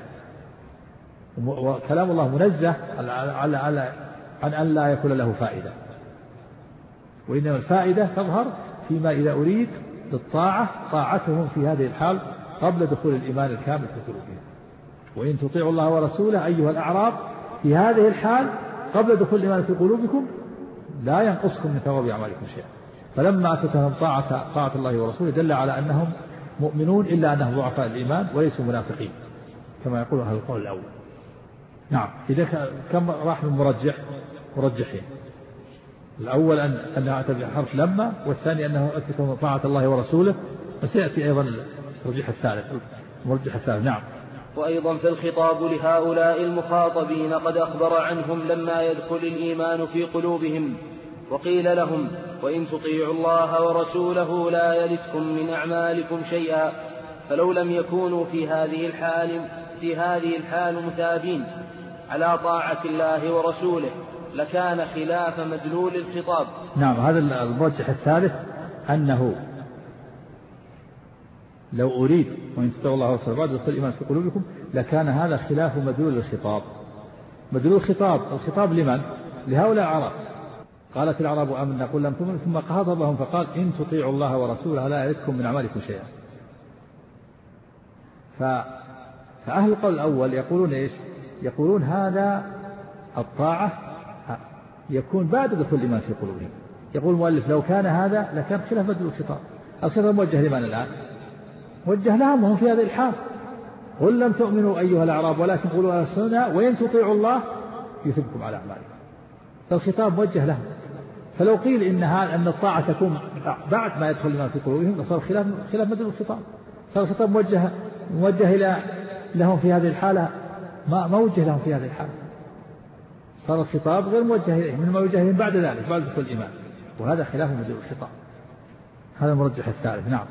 [SPEAKER 1] وكلام الله منزه على على عن أن لا يكون له فائدة، وإنما الفائدة تظهر فيما إذا أريد للطاعة طاعتهم في هذه الحال قبل دخول الإيمان الكامل في قلوبهم. وإن تطيعوا الله ورسوله أيها الأعراب في هذه الحال قبل دخول الإيمان في قلوبكم لا ينقصكم من ثواب أعمالكم شيئا. فلما أتتهم طاعة, طاعة الله ورسوله دل على أنهم مؤمنون إلا أنهم ضعفاء الإيمان وليسوا منافقين كما يقول أهل القول الأول. نعم. إذا كم راح من مرجح مرجحين، الأول أن أنها أتى بحرف لما، والثاني أنه أثبت طاعة الله ورسوله، وسيأتي أيضا الترجيح الثالث المرجح الثالث. نعم.
[SPEAKER 2] وأيضا فالخطاب لهؤلاء المخاطبين قد أخبر عنهم لما يدخل الإيمان في قلوبهم، وقيل لهم وإن تطيعوا الله ورسوله لا يلتكم من أعمالكم شيئا. فلو لم يكونوا في هذه الحال في هذه الحال مثابين على طاعة الله ورسوله لكان خلاف مدلول الخطاب.
[SPEAKER 1] نعم. هذا المرجح الثالث أنه لو أريد وإن تطيعوا الله ورسوله بعد دخول الإيمان في قلوبكم لكان هذا خلاف مدلول الخطاب. مدلول الخطاب الخطاب لمن؟ لهؤلاء العرب. قالت الأعراب آمنا قل لم تؤمنوا ثم خاطب لهم فقال إن تطيعوا الله ورسوله لا يلتكم من أعمالكم شيئا. فأهل القول الأول يقولون إيش؟ يقولون هذا الطاعة يكون بعد دخول الإيمان في قلوبهم. يقول المؤلف لو كان هذا لكان خلاف مدلول الخطاب. الخطاب موجه لمن الآن؟ موجه لهم وهم في هذه الحال. قل لم تؤمنوا أيها الأعراب ولكن قولوا أسلمنا وإن تطيعوا الله يثبكم على أعمالكم. فالخطاب موجه لهم. فلو قيل إن هذا أن الطاعة تكون بعد ما يدخل الإيمان في قلوبهم صار خلاف خلاف مدلول الخطاب. صار الخطاب موجه موجه إلى لهم في هذه الحالة ما موجه لهم في هذه الحالة. صار الخطاب غير موجه إليهم من ما يوجه إليهم بعد ذلك بعد دخول الإيمان، وهذا خلاف مدلول الخطاب. هذا المرجح الثالث. نعم.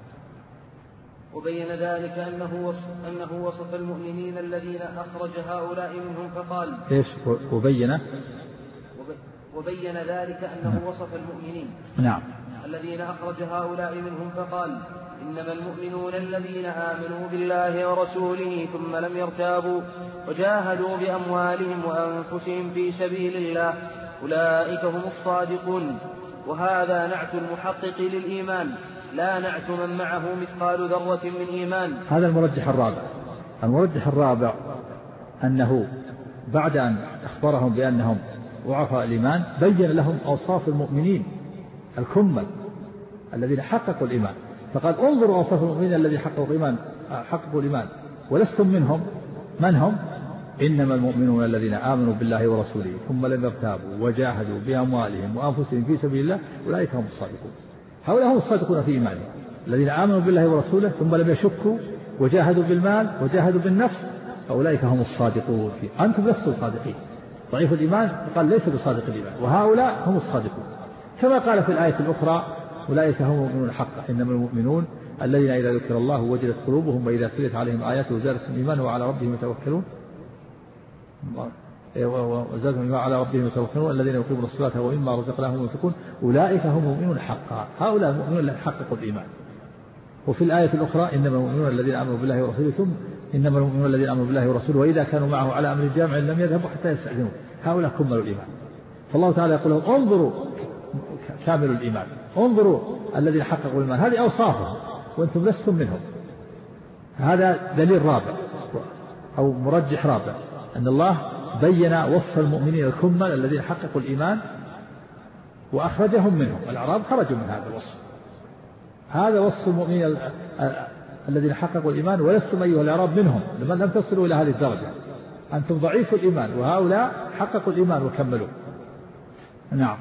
[SPEAKER 2] وبين ذلك أنه وصف, أنه وصف المؤمنين الذين أخرج هؤلاء منهم فقال
[SPEAKER 1] إيش وبين
[SPEAKER 2] وبين ذلك أنه وصف المؤمنين
[SPEAKER 1] نعم
[SPEAKER 2] الذين أخرج هؤلاء منهم فقال إنما المؤمنون الذين آمنوا بالله ورسوله ثم لم يرتابوا وجاهدوا بأموالهم وأنفسهم في سبيل الله أولئك هم الصادقون. وهذا نعت المحقق للإيمان لا نعت من معه مثقال ذرة من إيمان.
[SPEAKER 1] هذا المرجح الرابع. المرجح الرابع أنه بعد أن أخبرهم بأنهم ضعفاء الإيمان بين لهم أوصاف المؤمنين الكمل الذين حققوا الإيمان، فقال انظروا أوصاف المؤمنين الذين حققوا الإيمان حققوا الإيمان ولستم منهم. من هم؟ إنما المؤمنون الذين آمنوا بالله ورسوله ثم لم يرتابوا وجاهدوا بأموالهم وأنفسهم في سبيل الله أولئك هم الصادقون. هؤلاء هم الصادقون في إيمانهم الذين آمنوا بالله ورسوله ثم لم يشكوا وجاهدوا بالمال وجاهدوا بالنفس فأولئك هم الصادقون. فيه أنتم لستم صادقين. ضعيف الإيمان قال ليس بصادق الإيمان، وهؤلاء هم الصادقون. كما قال في الآية الأخرى أولئك هم المؤمنون حقا إنما المؤمنون الذين إذا ذكر الله وجلت قلوبهم وإذا تليت عليهم آياته زادتهم إيمانا وعلى ربهم يتوكلون وزادهم إيمانا وعلى ربهم يتوكلون الذين يقيمون الصلاة ومما رزقناهم ينفقون أولئك هم المؤمنون حقا. هؤلاء المؤمنون الذين حققوا الإيمان. وفي الآية الأخرى إنما المؤمنون الذين آمنوا بالله ورسوله ثم إنما المؤمنون الذين آمنوا بالله ورسوله وإذا كانوا معه على أمر جامع لم يذهبوا حتى يستأذنوا. هؤلاء كملوا الإيمان. فالله تعالى يقول لهم انظروا كامل الإيمان، انظروا الذين حققوا الإيمان، هذه أوصافهم وأنتم لستم منهم. هذا دليل رابع أو مرجح رابع أن الله بين وصف المؤمنين الكمل الذين حققوا الإيمان وأخرجهم منهم. الأعراب خرجوا من هذا الوصف. هذا وصف المؤمنين الذين حققوا الإيمان ولستم أيها الأعراب منهم لم تصلوا إلى هذه الدرجة. أنتم ضعيف الإيمان وهؤلاء حققوا الإيمان وكملوا. نعم.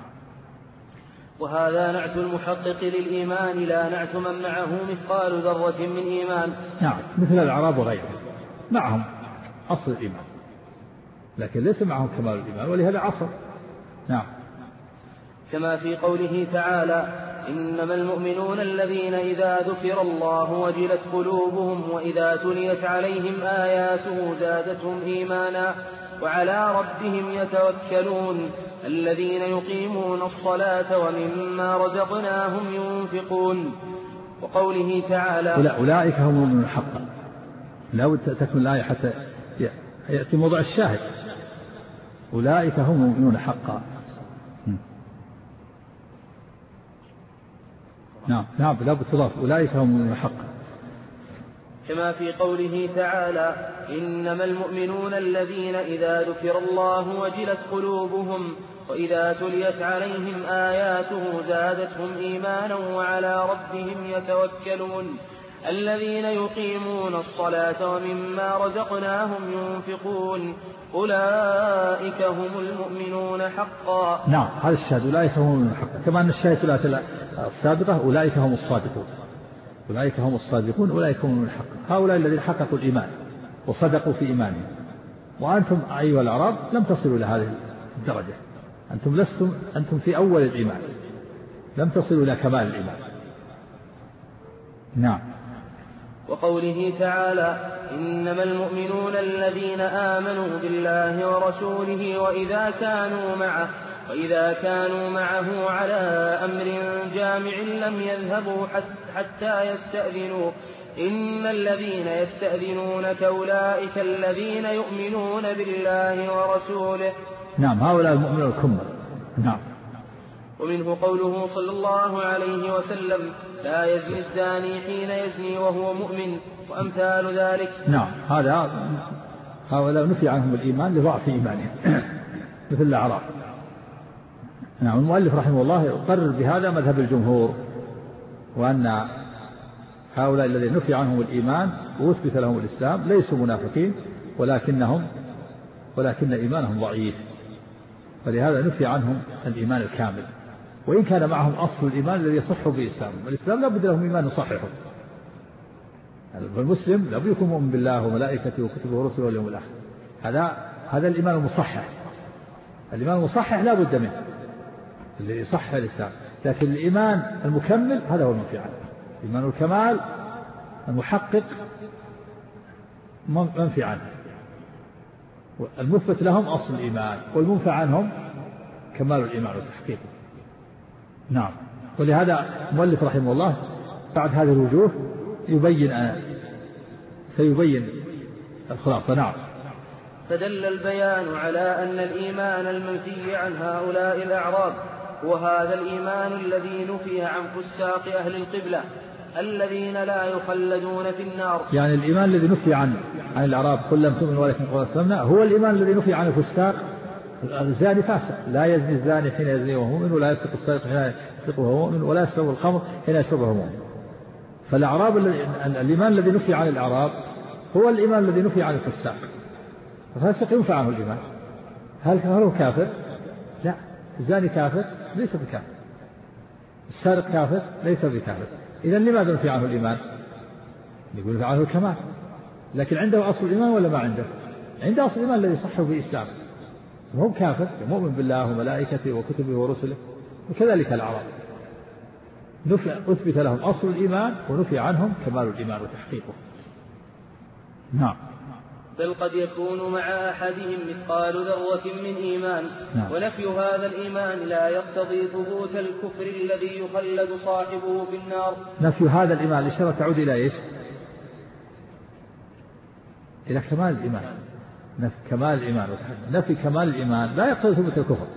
[SPEAKER 2] وهذا نعت المحقق للإيمان لا نعت من معه مثقال ذرة من إيمان.
[SPEAKER 1] نعم مثل الأعراب وغيرهم معهم أصل الإيمان لكن ليس معهم كمال الإيمان ولهذا عصر. نعم.
[SPEAKER 2] كما في قوله تعالى إنما المؤمنون الذين إذا ذكر الله وجلت قلوبهم وإذا تليت عليهم آياته زادتهم إيمانا وعلى ربهم يتوكلون الذين يقيمون الصلاة ومما رزقناهم ينفقون. وقوله تعالى
[SPEAKER 1] أولئك هم المؤمنون حقا. لا تكون الآية حتى يأتي موضع الشاهد. أولئك هم المؤمنون حقا. نعم نعم لا بتضاف أولئك هم المؤمنون حقا.
[SPEAKER 2] كما في قوله تعالى: إنما المؤمنون الذين إذا ذكر الله وجلت قلوبهم وإذا تليت عليهم آياته زادتهم إيمانا وعلى ربهم يتوكلون الذين يقيمون الصلاة ومما رزقناهم ينفقون أولئك هم المؤمنون حقا.
[SPEAKER 1] نعم، هذا الشاهد أولئك هم المؤمنون حقا، كما أن الشاهد السابقة أولئك هم الصادقون، أولئك هم الصادقون أولئك هم المؤمنون حقا. هؤلاء الذين حققوا الإيمان وصدقوا في إيمانهم، وأنتم أيها الأعراب لم تصلوا إلى هذه الدرجة، أنتم لستم أنتم في أول الإيمان، لم تصلوا إلى كمال الإيمان. نعم.
[SPEAKER 2] وقوله تعالى: إنما المؤمنون الذين آمنوا بالله ورسوله وإذا كانوا معه وإذا كانوا معه على أمر جامع لم يذهبوا حتى يستأذنوا إن الذين يستأذنونك أولئك الذين يؤمنون بالله ورسوله.
[SPEAKER 1] نعم، هؤلاء المؤمنون الكمل. نعم.
[SPEAKER 2] ومنه قوله صلى الله عليه وسلم: لا يزني الزاني حين يزني وهو مؤمن، وأمثال ذلك.
[SPEAKER 1] نعم، هذا هؤلاء نفي عنهم الإيمان لضعف إيمانهم مثل الأعراب. نعم. المؤلف رحمه الله يقرر بهذا مذهب الجمهور، وأن هؤلاء الذين نفي عنهم الإيمان وأثبت لهم الإسلام ليسوا منافقين، ولكنهم ولكن إيمانهم ضعيف، فلهذا نفي عنهم الإيمان الكامل، وإن كان معهم أصل الإيمان الذي يصح بإسلامهم. والإسلام لا بد لهم إيمان يصححه. فالمسلم لا بد يكون مؤمن بالله وملائكته وكتبه ورسله واليوم الآخر، هذا هذا الإيمان المصحح. الإيمان المصحح لا بد منه اللي يصحح الإسلام، لكن الإيمان المكمل هذا هو المنفي عنه. إيمان الكمال المحقق منفي عنه، المثبت لهم أصل الإيمان، والمنفى عنهم كمال الإيمان وتحقيقه. نعم. ولهذا المؤلف رحمه الله بعد هذه الوجوه يبين أن سيبين الخلاصة. نعم.
[SPEAKER 2] فدل البيان على أن الإيمان المنفي عن هؤلاء الأعراب هو هذا الإيمان الذي نفي عن فساق أهل القبلة الذين لا يخلدون في النار.
[SPEAKER 1] يعني الإيمان الذي نفي عن عن الأعراب قل لم تؤمن ولكن قل أسلمنا هو الإيمان الذي نفي عن الفساق. الزاني فاسق، لا يزني الزاني حين يزني وهو مؤمن، ولا يسرق السارق حين يسرق وهو مؤمن، ولا يشرب الخمر حين يشرب وهو مؤمن. فالأعراب الإيمان الذي نفي عن الأعراب هو الإيمان الذي نفي عن الفساق. الفاسق ينفع عنه الإيمان. هل هو كافر؟ لا. الزاني كافر؟ ليس بكافر. السارق كافر؟ ليس بكافر. إذن لماذا نفي عنه الإيمان؟ يقول نفي عنه الكمال، لكن عنده أصل الإيمان ولا ما عنده؟ عنده أصل الإيمان الذي صحه بإسلام، وهو كافر مؤمن بالله وملائكته وكتبه ورسله، وكذلك الأعراب أثبت لهم أصل الإيمان ونفي عنهم كمال الإيمان وتحقيقه. نعم.
[SPEAKER 2] بل قد يكون مع أحدهم مثقال ذرة من إيمان.
[SPEAKER 1] نعم.
[SPEAKER 2] ونفي هذا الإيمان لا يقتضي ثبوت الكفر الذي يخلد صاحبه في النار.
[SPEAKER 1] نفي هذا الإيمان الإشارة تعود إلى إيش؟ إلى كمال الإيمان. نفي كمال الإيمان نفي كمال الإيمان لا يقتضي ثبوت الكفر.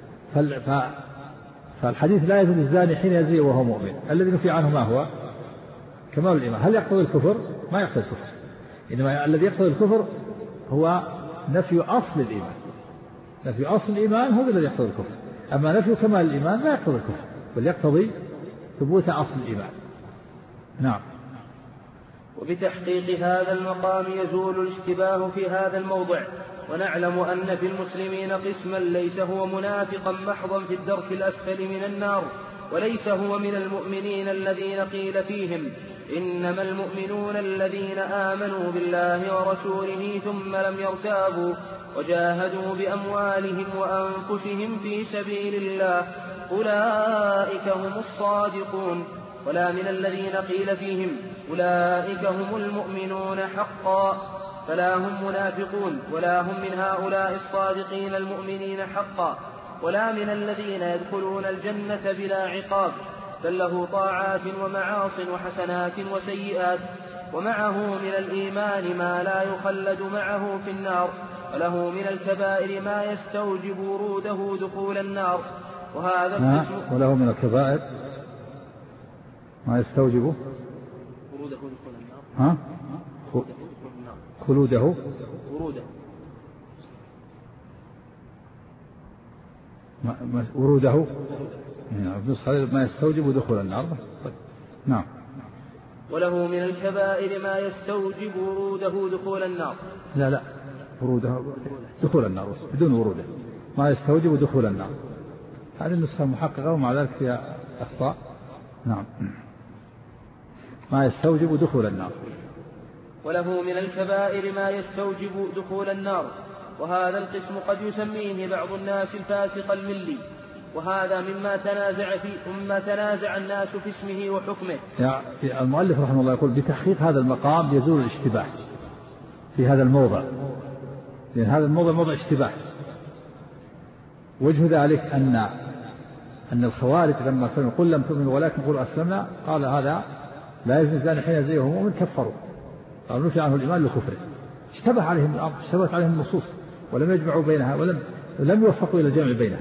[SPEAKER 1] فالحديث لا يزني الزاني حين يزني وهو مؤمن، الذي نفي عنه ما هو؟ كمال الإيمان. هل يقتضي الكفر؟ ما يقتضي الكفر، إنما الذي يقتضي الكفر هو نفي أصل الإيمان. نفي أصل الإيمان هو الذي يقتضي الكفر، أما نفي كمال الإيمان لا يقتضي الكفر، بل يقتضي ثبوت أصل الإيمان. نعم.
[SPEAKER 2] وبتحقيق هذا المقام يزول الاشتباه في هذا الموضع. ونعلم أن في المسلمين قسما ليس هو منافقا محضا في الدرك الأسفل من النار، وليس هو من المؤمنين الذين قيل فيهم إنما المؤمنون الذين آمنوا بالله ورسوله ثم لم يرتابوا وجاهدوا بأموالهم وأنفسهم في سبيل الله أولئك هم الصادقون. ولا من الذين قيل فيهم أولئك هم المؤمنون حقا، فلا هم منافقون ولا هم من هؤلاء الصادقين المؤمنين حقا، ولا من الذين يدخلون الجنة بلا عقاب، بل له طاعات ومعاص وحسنات وسيئات، ومعه من الإيمان ما لا يخلد معه في النار، وله من الكبائر ما يستوجب وروده دخول النار. وهذا القسم
[SPEAKER 1] وله من الكبائر ما يستوجب
[SPEAKER 2] وروده دخول النار.
[SPEAKER 1] ها؟ خلوده
[SPEAKER 2] وروده
[SPEAKER 1] وروده ما يستوجب دخول النار. نعم.
[SPEAKER 2] وله من الكبائر ما يستوجب وروده دخول النار.
[SPEAKER 1] لا لا وروده دخول النار بدون وروده ما يستوجب دخول النار. هذه النسخة المحققة ومع ذلك فيها أخطاء. نعم. ما يستوجب دخول النار.
[SPEAKER 2] وله من الكبائر ما يستوجب دخول النار، وهذا القسم قد يسميه بعض الناس الفاسق الملي، وهذا مما تنازع فيه مما تنازع الناس في اسمه وحكمه.
[SPEAKER 1] يعني المؤلف رحمه الله يقول بتحقيق هذا المقام يزول الاشتباه في هذا الموضع، لأن هذا الموضع موضع اشتباه. وجه ذلك أن أن الخوارج لما سمعوا قل لم تؤمنوا ولكن قولوا أسلمنا قال هذا لا يجوز ذلك حين زيه مؤمن كفروا، قالوا نفي عنه الإيمان لكفره. اشتبه عليهم الأمر، اشتبهت عليهم النصوص ولم يجمعوا بينها ولم لم يوفقوا إلى الجمع بينها.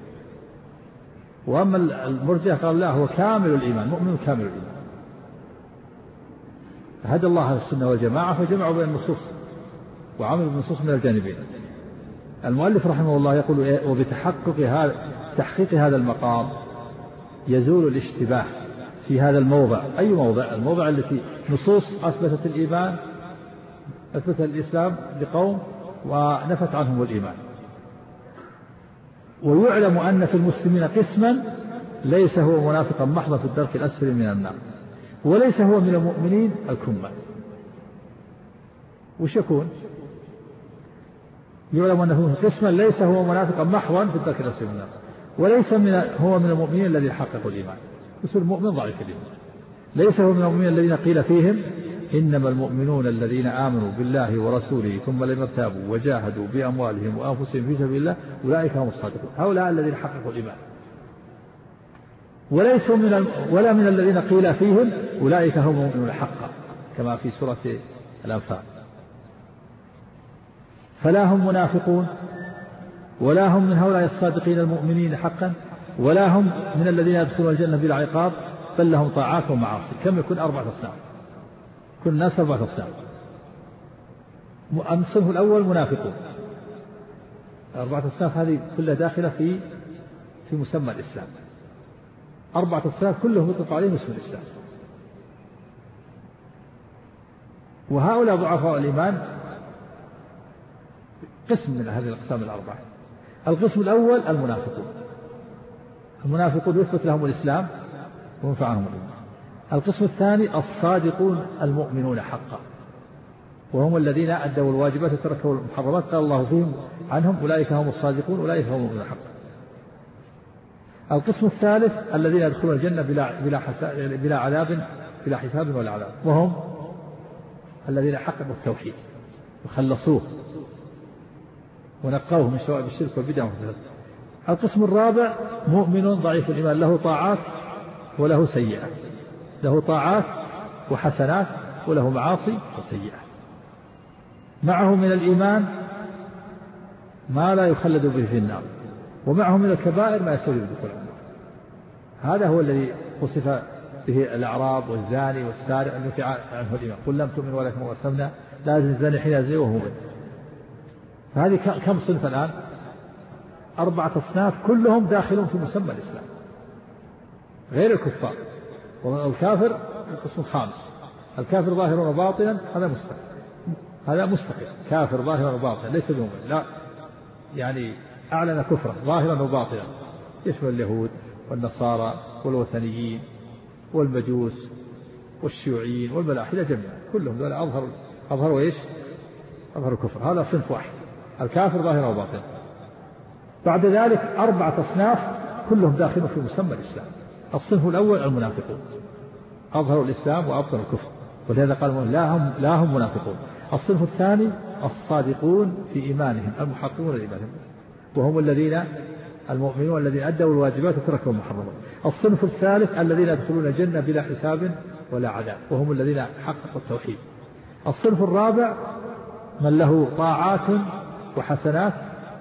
[SPEAKER 1] وأما المرجئة قال لا هو كامل الإيمان مؤمن كامل الإيمان. هدى الله السنة والجماعة فجمعوا بين النصوص وعملوا بالنصوص من الجانبين. المؤلف رحمه الله يقول إيه؟ وبتحقق هذا تحقيق هذا المقام يزول الاشتباه في هذا الموضع. أي موضع؟ الموضع التي نصوص أثبتت الإيمان أثبتت الإسلام لقوم ونفت عنهم الإيمان. ويعلم أن في المسلمين قسما ليس هو منافقا محضا في الدرك الأسفل من النار، وليس هو من المؤمنين الكمال. وش يكون؟ يعلم أنه قسما ليس هو منافقا محضا في الدرك الأسفل من النار، وليس من هو من المؤمنين الذين حققوا الإيمان. بس المؤمن ضعيف الإيمان. ليس هو من المؤمنين الذين قيل فيهم إنما المؤمنون الذين آمنوا بالله ورسوله ثم لم يرتابوا وجاهدوا بأموالهم وأنفسهم في سبيل الله أولئك هم الصادقون. هؤلاء الذين حققوا الإيمان. وليسوا من ولا من الذين قيل فيهم أولئك هم المؤمنون حقا كما في سورة الأنفال. فلا هم منافقون ولا هم من هؤلاء الصادقين المؤمنين حقا ولا هم من الذين يدخلون الجنة بلا عقاب، بل لهم طاعات ومعاصي. كم يكون؟ أربعة أصناف. كل الناس أربعة أصناف. الصنف الأول منافقون. أربعة أصناف هذه كلها داخلة في في مسمى الإسلام. أربعة أصناف كلهم يطلق عليهم اسم الإسلام. وهؤلاء ضعفاء الإيمان قسم من هذه الأقسام الأربعة. القسم الأول المنافقون. المنافقون يثبت لهم الإسلام وينفع عنهم الإيمان. القسم الثاني الصادقون المؤمنون حقا، وهم الذين أدوا الواجبات وتركوا المحرمات قال الله فيهم عنهم أولئك هم الصادقون أولئك هم المؤمنون حقا. القسم الثالث الذين يدخلون الجنة بلا بلا بلا عذاب بلا حساب ولا عذاب، وهم الذين حققوا التوحيد وخلصوه ونقوه من شوائب الشرك والبدع. القسم الرابع مؤمن ضعيف الإيمان له طاعات وله سيئات، له طاعات وحسنات وله معاصي وسيئات، معه من الإيمان ما لا يخلد به في النار، ومعه من الكبائر ما يستوجب دخول النار. هذا هو الذي وصف به الأعراب والزاني والسارق التي عنه الإيمان قل لم تؤمن ولكن أسلمنا لا يزني الزاني حين يزني وهو مؤمن. فهذه كم صنف الآن؟ أربعة أصناف كلهم داخلون في مسمى الإسلام غير الكفار. والكافر القسم الخامس الكافر ظاهرا وباطنا هذا مستقل، هذا مستقل كافر ظاهرا وباطنا ليس بمؤمن، لا يعني أعلن كفرا ظاهرا وباطنا، يشمل اليهود والنصارى والوثنيين والمجوس والشيوعيين والملاحدة جميعا كلهم دول أظهروا أظهروا إيش؟ أظهروا الكفر. هذا صنف واحد الكافر ظاهرا وباطنا. بعد ذلك أربعة أصناف كلهم داخلون في مسمى الإسلام. الصنف الأول المنافقون أظهروا الإسلام وأبطلوا الكفر، ولهذا قال لا هم لا هم منافقون. الصنف الثاني الصادقون في إيمانهم المحققون لإيمانهم، وهم الذين المؤمنون الذين أدوا الواجبات وتركوا المحرمات. الصنف الثالث الذين يدخلون الجنة بلا حساب ولا عذاب، وهم الذين حققوا التوحيد. الصنف الرابع من له طاعات وحسنات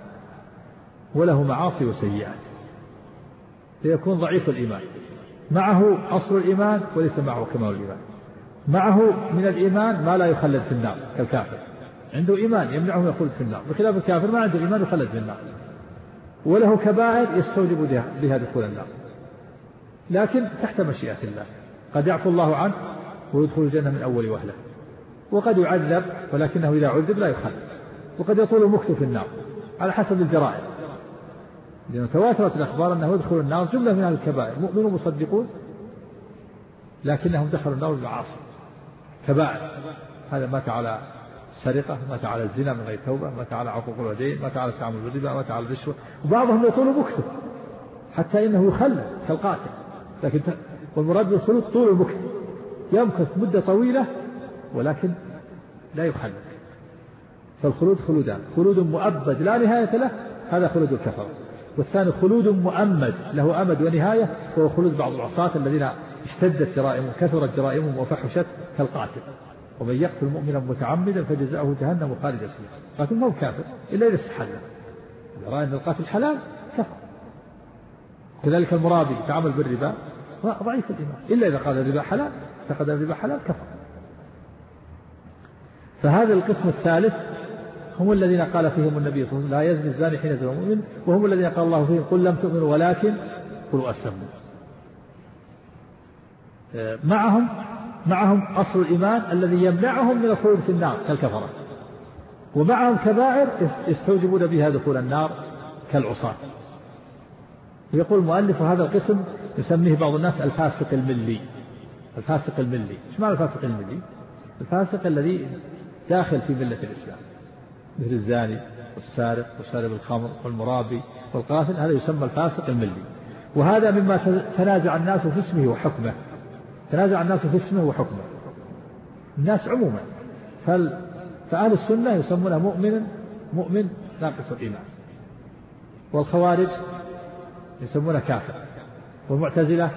[SPEAKER 1] وله معاصي وسيئات، فيكون ضعيف الإيمان، معه أصل الإيمان وليس معه كمال الإيمان، معه من الإيمان ما لا يخلد في النار كالكافر، عنده إيمان يمنعه يخلد في النار، بخلاف الكافر ما عنده إيمان يخلد في النار، وله كبائر يستوجب بها دخول النار، لكن تحت مشيئة الله، قد يعفو الله عنه ويدخل الجنة من أول وهلة، وقد يعذب ولكنه إذا عذب لا يخلد، وقد يطول المكث في النار على حسب الجرائم، لأنه تواترت الأخبار أنه يدخل النار جملة من أهل الكبائر مؤمنون مصدقون لكنهم دخلوا النار بالمعاصي كبائر. هذا مات على السرقة، مات على الزنا من غير توبة، مات على عقوق الوالدين، مات على التعامل بالربا، مات على الرشوة، وبعضهم يطول مكثه حتى إنه يخلد كالقاتل، لكن والمراد بالخلود طول المكث، يمكث مدة طويلة ولكن لا يخلد. فالخلود خلودان، خلود مؤبد لا نهاية له هذا خلود الكفر، والثاني خلود مؤمد له أمد ونهاية وهو خلود بعض العصاة الذين اشتدت جرائمهم كثرت جرائمهم وفحشت كالقاتل. ومن يقتل مؤمنا متعمدا فجزاؤه جهنم خالدا فيها، قاتل ما هو كافر إلا إذا استحل، إذا رأى أن القاتل حلال كفر. كذلك المرابي تعامل بالربا ضعيف الإيمان، إلا إذا قال الربا حلال فقد الربا حلال كفر. فهذا القسم الثالث هم الذين قال فيهم النبي صلى الله عليه وسلم لا يزني الزاني حين يزني المؤمن، وهم الذين قال الله فيهم قل لم تؤمنوا ولكن قلوا أسلموا. معهم معهم أصل الإيمان الذي يمنعهم من الخلود في النار كالكفرة، ومعهم كبائر يستوجبون بها دخول النار كالعصاة. ويقول المؤلف هذا القسم يسميه بعض الناس الفاسق الملي. الفاسق الملي، ايش معنى الفاسق الملي؟ الفاسق الذي داخل في ملة الإسلام، مثل الزاني والسارق وشارب الخمر والمرابي والقاتل، هذا يسمى الفاسق الملي. وهذا مما تنازع الناس في اسمه وحكمه، تنازع الناس في اسمه وحكمه الناس عموما. فأهل السنة يسمونه مؤمن مؤمن ناقص الإيمان، والخوارج يسمونه كافر، والمعتزلة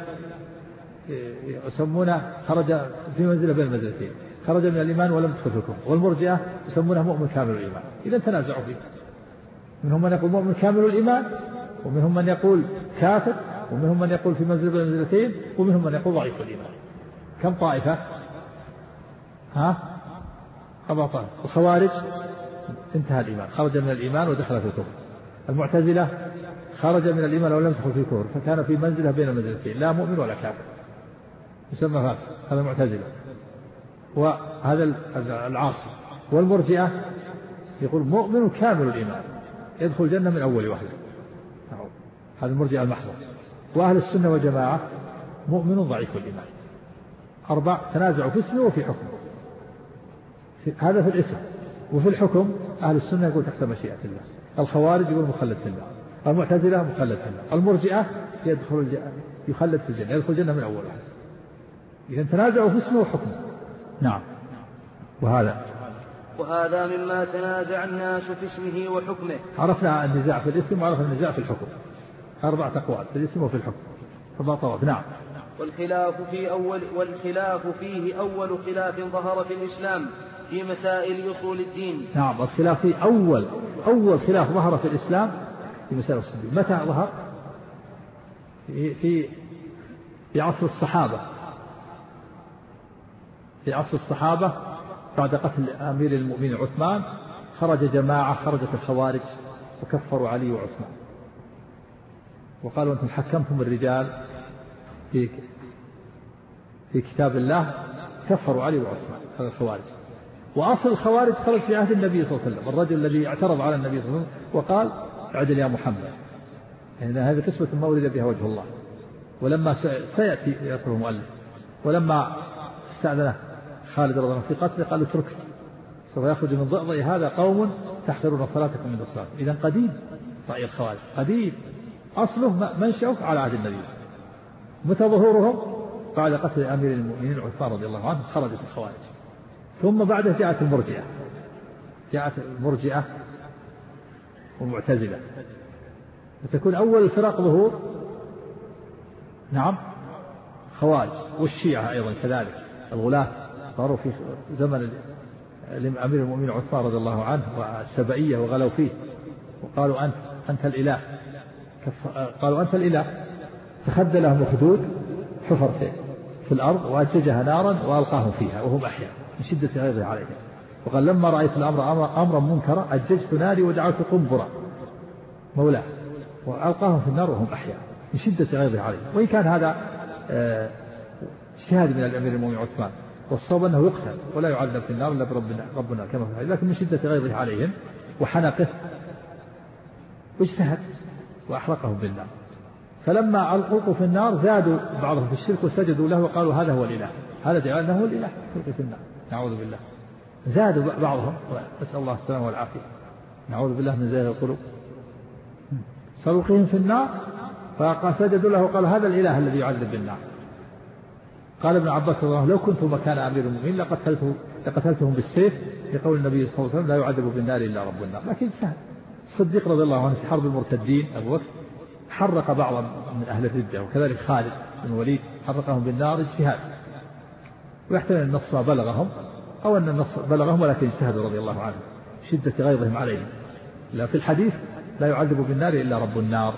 [SPEAKER 1] يسمونه خرج في منزلة بين المنزلتين، خرج من الإيمان ولم يدخل في الكفر، والمرجئة يسمونه مؤمن كامل الإيمان. إذا تنازعوا فيه، منهم من يقول مؤمن كامل الإيمان، ومنهم من يقول كافر، ومنهم من يقول في منزلة بين المنزلتين، ومنهم من يقول ضعيف الإيمان. كم طائفة؟ ها؟ أربع طائفة. الخوارج انتهى الإيمان، خرج من الإيمان ودخل في الكفر. المعتزلة خرج من الإيمان ولم يدخل في الكفر، فكان في منزلة بين المنزلتين، لا مؤمن ولا كافر، يسمى فاسق، هذا المعتزلة. وهذا العاصي. والمرجئة يقول مؤمن كامل الإيمان يدخل الجنة من أول وهلة، هذا المرجئة المحضة. وأهل السنة والجماعة مؤمن ضعيف الإيمان. أربع تنازعوا في اسمه وفي حكمه، هذا في الاسم. وفي الحكم أهل السنة يقول تحت مشيئة الله، الخوارج يقول مخلد في الله، المعتزلة مخلد في الله، المرجئة يدخل يخلد في الجنة، يدخل الجنة من أول وهلة. إذا تنازعوا في اسمه وحكمه. نعم. وهذا
[SPEAKER 2] وهذا مما تنازع الناس في اسمه وحكمه.
[SPEAKER 1] عرفنا النزاع في الاسم وعرفنا النزاع في الحكم، أربع أقوال في الاسم وفي الحكم، أربع طوائف. نعم.
[SPEAKER 2] والخلاف في أول والخلاف فيه أول خلاف ظهر في الإسلام في مسائل أصول الدين.
[SPEAKER 1] نعم. الخلاف في أول أول خلاف ظهر في الإسلام في مسائل أصول الدين. متى ظهر؟ في في في عصر الصحابة. في عصر الصحابة بعد قتل أمير المؤمنين عثمان خرج جماعة، خرجت الخوارج وكفروا علي وعثمان، وقالوا أنتم حكمتم الرجال في في كتاب الله، كفروا علي وعثمان، هذا الخوارج. وأصل الخوارج خرج في عهد النبي صلى الله عليه وسلم، الرجل الذي اعترض على النبي صلى الله عليه وسلم وقال اعدل يا محمد، يعني هذه قسمة ما ورد بها وجه الله. ولما سيأتي يذكر المؤلف، ولما استأذنه خالد رضي الله عنه في قتله قال اترك، سوف يخرج من ضئضئ هذا قوم تحقرون صلاتكم من الصلاة. إذا قديم رأي الخوارج، قديم أصله منشأه على عهد النبي. متى ظهورهم؟ بعد قتل أمير المؤمنين عثمان رضي الله عنه خرجت الخوارج. ثم بعده جاءت المرجئة، جاءت المرجئة والمعتزلة، وتكون أول الفرق ظهور نعم خوارج. والشيعة أيضا كذلك، الغلاة ظهروا في زمن أمير المؤمنين عثمان رضي الله عنه، والسبعية وغلوا فيه وقالوا أنت أنت الإله، قالوا أنت الإله، تخذ لهم خدود حفر فيه في الأرض وأججها نارا وألقاهم فيها وهم أحياء من شدة غيظه عليهم. وقال لما رأيت الأمر أمرا منكرا أججت ناري وجعلت قنبرا مولاه وألقاهم في النار وهم أحياء من شدة غيظه عليهم. وإن كان هذا اجتهاد من الأمير المؤمنين عثمان، والصواب أنه يقتل ولا يعذب في النار إلا بربنا ربنا كما في الحديث، لكن من شدة غيظه عليهم وحنقه واجتهد وأحرقهم بالنار. فلما ألقوا في النار زادوا بعضهم في الشرك وسجدوا له وقالوا هذا هو الإله، هذا دعاء أنه هو الإله في النار، نعوذ بالله. زادوا بعضهم، نسأل الله السلامة والعافية، نعوذ بالله من زيغ القلوب. سلقهم في النار فسجدوا له وقالوا هذا الإله الذي يعذب بالنار. قال ابن عباس رضي الله عنه لو كنت مكان أمير المؤمنين لقتلته لقتلتهم بالسيف لقول النبي صلى الله عليه وسلم لا يعذب بالنار إلا رب النار. لكن سهل. الصديق رضي الله عنه في حرب المرتدين أبو بكر حرق بعضا من أهل الردة، وكذلك خالد بن الوليد حرقهم بالنار اجتهاد، ويحتمل النص ما بلغهم أو أن النص بلغهم ولكن اجتهدوا رضي الله عنهم شدة غيظهم عليهم. لا في الحديث لا يعذب بالنار إلا رب النار.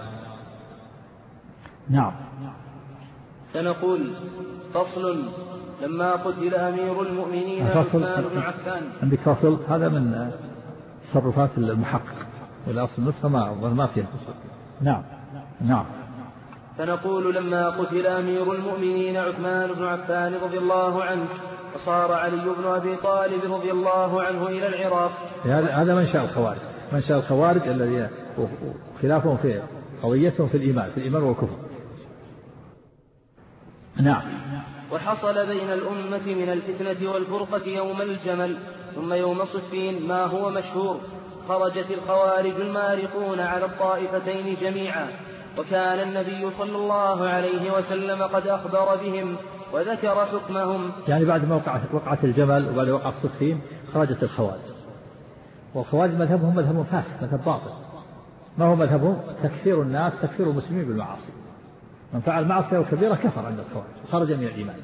[SPEAKER 1] نعم.
[SPEAKER 2] سنقول فصل لما قتل أمير المؤمنين عثمان بن عفان.
[SPEAKER 1] عندك فصل هذا من تصرفات المحقق ولا أصل النسخة ما ما فيها. نعم نعم.
[SPEAKER 2] فنقول لما قتل أمير المؤمنين عثمان بن عفان رضي الله عنه وصار علي بن أبي طالب رضي الله عنه إلى العراق.
[SPEAKER 1] هذا منشأ الخوارج، منشأ الخوارج الذي خلافهم في قضيتهم في الإيمان في الإيمان والكفر. نعم.
[SPEAKER 2] وحصل بين الأمة من الفتنة والفرقة يوم الجمل ثم يوم صفين ما هو مشهور. خرجت الخوارج المارقون على الطائفتين جميعا، وكان النبي صلى الله عليه وسلم قد أخبر بهم وذكر حكمهم.
[SPEAKER 1] يعني بعد ما وقعت وقعت الجمل وبعد وقعت صفين خرجت الخوارج، والخوارج مذهبهم مذهب فاسد مذهب باطل. ما هو مذهبهم؟ تكفير الناس تكفير المسلمين بالمعاصي، من فعل معصية كبيرة كفر عند الخوارج وخرج من الإيمان.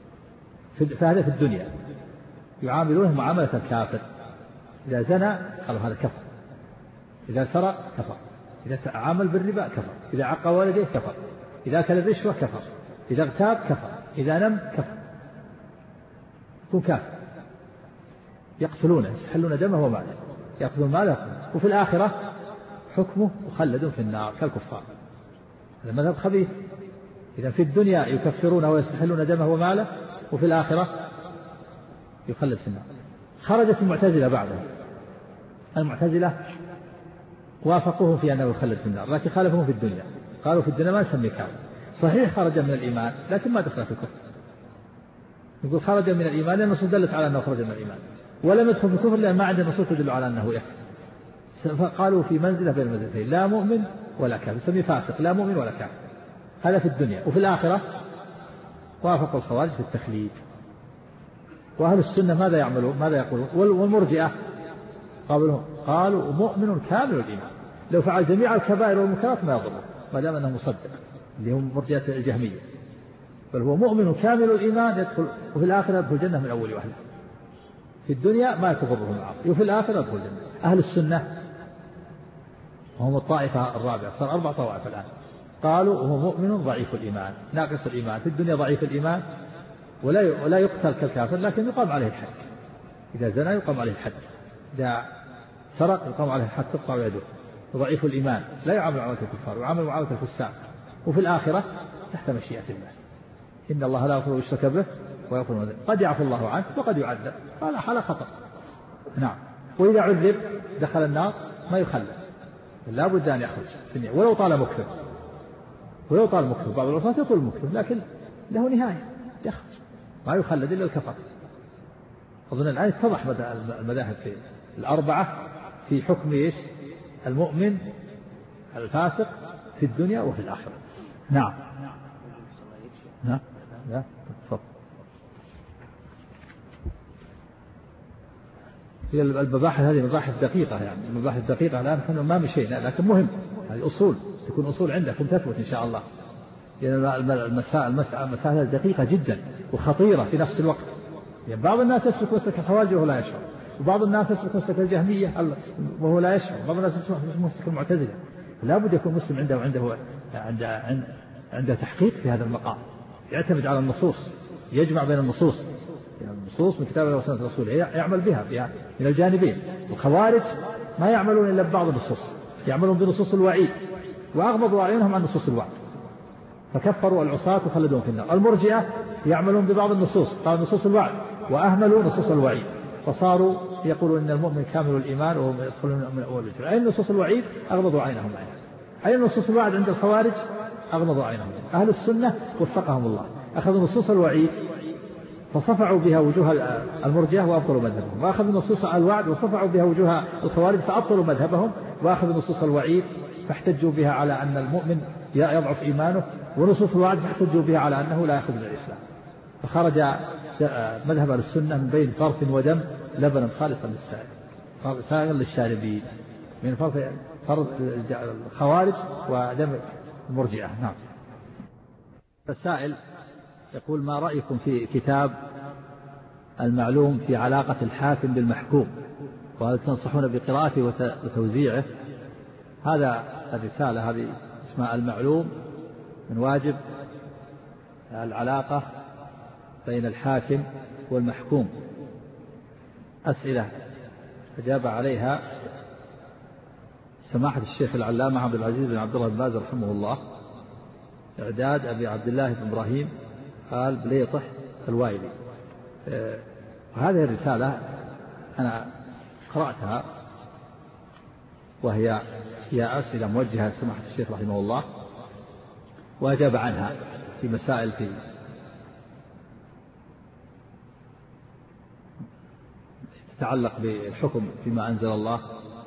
[SPEAKER 1] فهذا في الدنيا يعاملونه معاملة الكافر، إذا زنى قالوا هذا كفر، إذا سرق كفر، إذا تعامل بالربا كفر، إذا عق والديه كفر، إذا أكل الرشوة كفر، إذا اغتاب كفر، إذا نم كفر، يكون كافر. يقتلونه يستحلون دمه وماله، يأخذون ماله، وفي الآخرة حكمه مخلد في النار كالكفار. هذا مذهب خبيث. إذا في الدنيا يكفرونه ويستحلون دمه وماله، وفي الآخرة يخلد في النار. خرجت المعتزلة بعدها. المعتزلة وافقوه في أنه يخلد في النار، لكن خالفوه في الدنيا، قالوا في الدنيا ما نسميه كافر. صحيح خرج من الإيمان لكن ما دخل في الكفر. يقول خرج من الإيمان لأن النصوص دلت على أنه خرج من الإيمان، ولم يدخل في الكفر لأن ما عنده نصوص تدل على أنه يكفر. فقالوا في منزلة بين المنزلتين، لا مؤمن ولا كافر، يسميه فاسق، لا مؤمن ولا كافر. هذا في الدنيا. وفي الآخرة وافقوا الخوارج في التخليد. وأهل السنة ماذا يعملون؟ ماذا يقولون؟ والمرجئة قالوا قالوا مؤمن كامل الإيمان، لو فعل جميع الكبائر والمنكرات ما يضره ما دام أنه مصدق، اللي هم مرجئة الجهمية. بل هو مؤمن كامل الإيمان يدخل، وفي الآخرة يدخل الجنة من أول وهلة. في الدنيا ما تضره المعاصي، وفي الآخرة يدخل الجنة. أهل السنة وهم الطائفة الرابعة، صار أربع طوائف الآن، قالوا هو مؤمن ضعيف الإيمان ناقص الإيمان، في الدنيا ضعيف الإيمان ولا ولا يقتل كالكافر لكن يقام عليه الحد، إذا زنى يقام عليه الحد، إذا سرق يقام عليه الحد تقطع يده. ضعيف الإيمان لا يعامل معاملة الكفار ويعامل معاملة الفساق. وفي الآخرة تحت مشيئة الله، إن الله لا يغفر يشرك به ويغفر ما دون ذلك. قد يعفو الله عنه وقد يعذب، هذا حالة خطر. نعم. وإذا عذب دخل النار ما يخلد، لا بد أن يخرج ولو طال مكثه، ولو طال مكثه. بعض العصاة يطول مكثه لكن له نهاية، يخرج ما يخلد إلا الكفر. أظن الآن اتضح المذاهب في الأربعة في حكم إيش؟ المؤمن الفاسق في الدنيا وفي الآخرة. نعم. نعم. لا تفضل. هي المباحث هذه مباحث دقيقة، يعني المباحث دقيقة الآن نحن ما مشينا، لكن مهم هذه أصول تكون أصول عندكم تثبت إن شاء الله، لأن المسائل مسائل دقيقة جدا وخطيرة في نفس الوقت. يعني بعض الناس يسلك مسلك الخوارج وهو لا يشعر، وبعض الناس يسلك مسلك الجهمية وهو لا يشعر، بعض الناس يسلك مسلك المعتزلة. لا بد يكون مسلم عنده عنده عنده عنده تحقيق في هذا المقام، يعتمد على النصوص يجمع بين النصوص، يعني النصوص من كتاب الله وسنة رسوله يعمل بها بها من الجانبين. الخوارج ما يعملون إلا ببعض النصوص، يعملون بنصوص الوعيد وأغمضوا أعينهم عن نصوص الوعد فكفروا العصاة وخلدهم في النار. المرجئة يعملون ببعض النصوص، قالوا نصوص الوعد وأهملوا نصوص الوعيد فصاروا يقولون إن المؤمن كامل الإيمان وهم يدخلون من أول الجنة. أي نصوص الوعيد أغمضوا عينهم عنها، أي نصوص الوعد عند الخوارج أغمضوا عينهم. أهل السنة وفقهم الله أخذوا نصوص الوعيد فصفعوا بها وجوه المرجئة وأبطلوا مذهبهم، وأخذوا نصوص الوعد وصفعوا بها وجوه الخوارج فأبطلوا مذهبهم، وأخذوا نصوص الوعيد فاحتجوا بها على أن المؤمن يضعف إيمانه، ونصوص الوعد فاحتجوا بها على أنه لا يأخذ بالإسلام. فخرج مذهب أهل السنة من بين فرث ودم لبنا خالصا للسائل سائغا للشاربين، من فرث فرث الخوارج ودم المرجئة. نعم. السائل يقول: ما رأيكم في كتاب المعلوم في علاقة الحاكم بالمحكوم، وهل تنصحون بقراءته وتوزيعه؟ هذا الرسالة هذه اسمها المعلوم من واجب العلاقة بين الحاكم والمحكوم، أسئلة أجاب عليها سماحة الشيخ العلامة عبد العزيز بن عبد الله بن باز رحمه الله، إعداد أبي عبد الله بن إبراهيم قال بليطح الوايلي. آه هذه الرسالة أنا قرأتها وهي هي أسئلة موجهة لسماحة الشيخ رحمه الله، وأجاب عنها في مسائل في تتعلق بالحكم فيما أنزل الله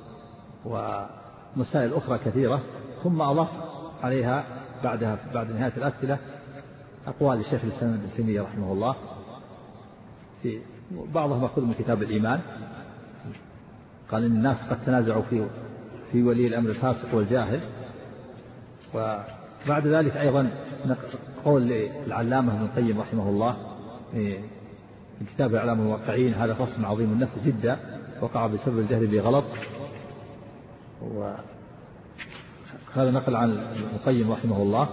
[SPEAKER 1] ومسائل أخرى كثيرة، ثم أضاف عليها بعدها بعد نهاية الأسئلة أقوال الشيخ الإسلام ابن تيمية رحمه الله، في بعضها مأخوذ من كتاب الإيمان، قال إن الناس قد تنازعوا في في ولي الأمر الفاسق والجاهل. وبعد ذلك أيضا قول العلامة ابن القيم رحمه الله في كتاب إعلام الواقعين: هذا فصل عظيم النفس جدا وقع بسبب الجهل بغلط. وهذا نقل عن ابن القيم رحمه الله.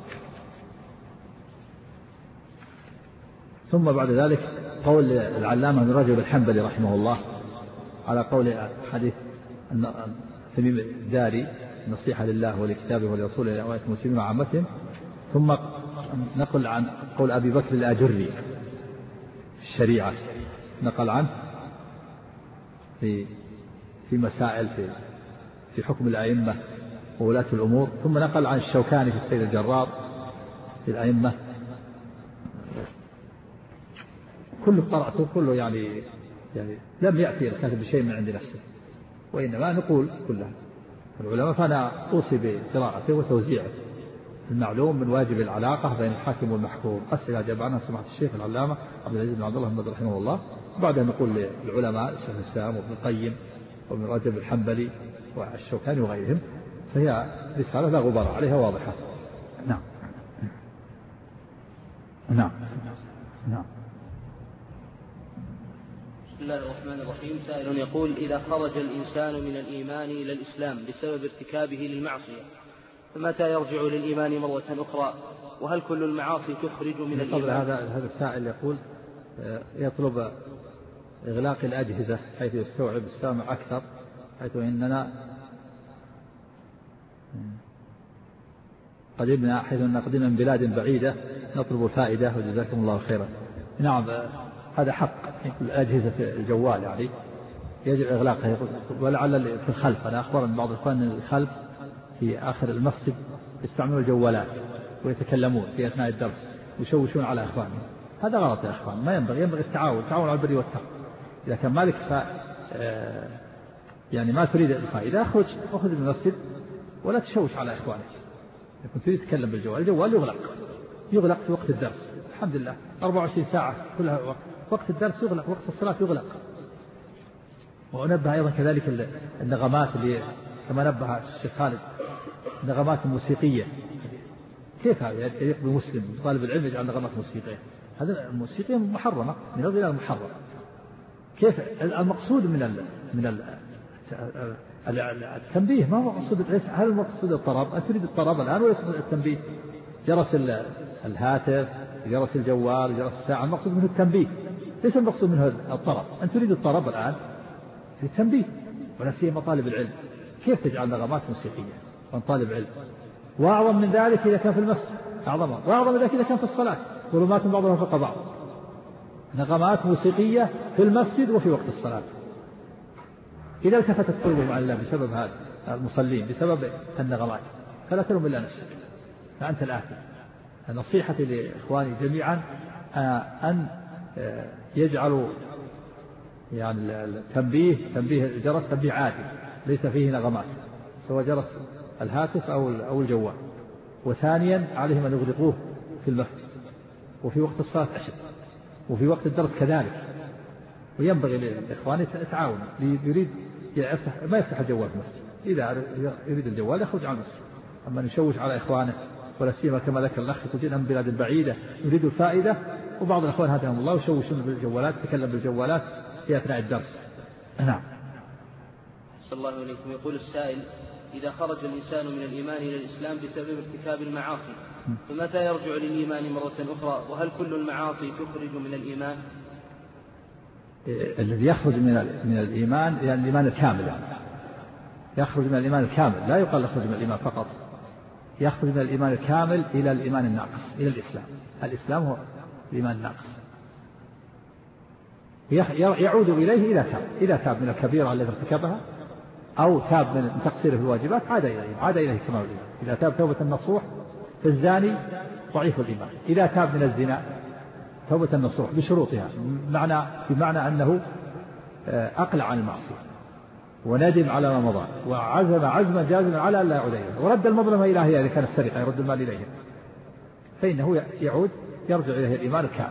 [SPEAKER 1] ثم بعد ذلك قول العلامة ابن رجب الحنبلي رحمه الله على قول حديث تميم الداري: نصيحة لله ولكتابه ولرسوله ولأئمة المسلمين وعامتهم. ثم نقل عن قول أبي بكر الآجري في الشريعة، نقل عنه في في مسائل في في حكم الأئمة وولاة الأمور. ثم نقل عن الشوكاني في السيد الجرار في الأئمة. كله قرأته كله يعني يعني لم يأتي الكاتب بشيء من عند نفسه، وإنما نقول كلها العلماء، فأنا أوصي بقراءته وتوزيعه. المعلوم من واجب العلاقة بين الحاكم والمحكوم، أسئلة أجاب عنها سماحة الشيخ العلامة عبد العزيز بن عبد الله بن باز رحمه الله. بعدها نقول للعلماء شيخ الإسلام وابن القيم وابن رجب الحنبلي والشوكاني وغيرهم، فهي رسالة لا غبار عليها واضحة. نعم نعم نعم.
[SPEAKER 2] بسم الله الرحمن الرحيم. سائل يقول: إذا خرج الإنسان من الإيمان إلى الإسلام بسبب ارتكابه للمعصية، فمتى يرجع للإيمان مرة أخرى؟ وهل كل المعاصي تخرج من الإيمان؟
[SPEAKER 1] هذا هذا السائل يقول يطلب إغلاق الأجهزة حيث يستوعب السامع أكثر، حيث إننا قدمنا حيث أننا قدمنا من بلاد بعيدة نطلب الفائدة وجزاكم الله خيرا. نعم هذا حق، الأجهزة الجوال يعني يجب إغلاقها، ولعل في الخلف أنا أخبر بعض الإخوان أن الخلف في آخر المسجد يستعملون الجوالات ويتكلمون في أثناء الدرس ويشوشون على إخوانهم. هذا غلط يا إخوان، ما ينبغي ينبغي التعاون التعاون على البر والتقوى. إذا كان مالك ف يعني ما تريد الفائدة اخرج اخرج من المسجد ولا تشوش على إخوانك. إذا كنت تريد تتكلم بالجوال، الجوال يغلق يغلق في وقت الدرس، الحمد لله أربعة وعشرين ساعة كلها وقت. وقت الدرس يغلق، وقت الصلاة يغلق. وأنبه أيضا كذلك النغمات اللي كما نبه الشيخ خالد، النغمات الموسيقية، كيف هذا يليق بمسلم طالب العلم يجعل نغمات موسيقية؟ هذا الموسيقى محرمة من الغناء المحرم. كيف المقصود من ال من ال التنبيه؟ ما هو مقصود، هل المقصود الطرب؟ أتريد الطرب الآن ولا التنبيه؟ جرس الهاتف جرس الجوال جرس الساعة المقصود منه التنبيه، ليس المقصود منه الطرب. أنت تريد الطرب الآن في التنبيه، ولا سيما طالب العلم، كيف تجعل نغمات موسيقية وأن طالب علم؟ وأعظم من ذلك إذا كان في المسجد، أعظم وأعظم من ذلك إذا كان في الصلاة، ظلمات بعضها فوق بعض، نغمات موسيقية في المسجد وفي وقت الصلاة. إذا التفتت قلوبهم على الله بسبب هذا المصلين بسبب النغمات فلا تلوم إلا نفسك، فأنت الآثم. نصيحتي لإخواني جميعا أن يجعلوا يعني التنبيه تنبيه الجرس تنبيه عادي ليس فيه نغمات، سواء جرس الهاتف أو أو الجوال. وثانيا عليهم أن يغلقوه في المسجد وفي وقت الصلاة أشد، وفي وقت الدرس كذلك. وينبغي للإخوان يتعاونوا، يريد يفتح ما يفتح الجوال في المسجد، إذا يريد الجوال يخرج عن المسجد. أما نشوش على إخوانه ولا سيما كما ذكر الأخ يجون من بلاد بعيدة يريد الفائدة، وبعض الأخوان هداهم الله يشوشون بالجوالات، يتكلم بالجوالات في أثناء الدرس. نعم.
[SPEAKER 2] صلى الله عليكم. يقول السائل: إذا خرج الإنسان من الإيمان إلى الإسلام بسبب ارتكاب المعاصي فمتى يرجع للإيمان مرة أخرى؟ وهل كل المعاصي تخرج من الإيمان؟
[SPEAKER 1] الذي يخرج من من الإيمان يعني الإيمان الكامل، يعني يخرج من الإيمان الكامل، لا يقال يخرج من الإيمان فقط، يخرج من الإيمان الكامل إلى الإيمان الناقص، إلى الإسلام. الإسلام هو الإيمان الناقص، يعود إليه إذا تاب، إذا تاب من الكبيرة التي ارتكبها أو تاب من تقصيره في الواجبات عاد إليه، عاد إليه كمال الإيمان. إذا تاب توبة نصوح فالزاني ضعيف الإيمان. إذا تاب من الزنا توبة نصوح بشروطها، معنى بمعنى أنه أقلع عن المعصية وندم على ما مضى وعزم عزما جازما على أن لا يعود إليه، ورد المظلمة إلى هي إذا كان السرقة يرد المال إليه، فإنه يعود يرجع إليه الإيمان الكامل.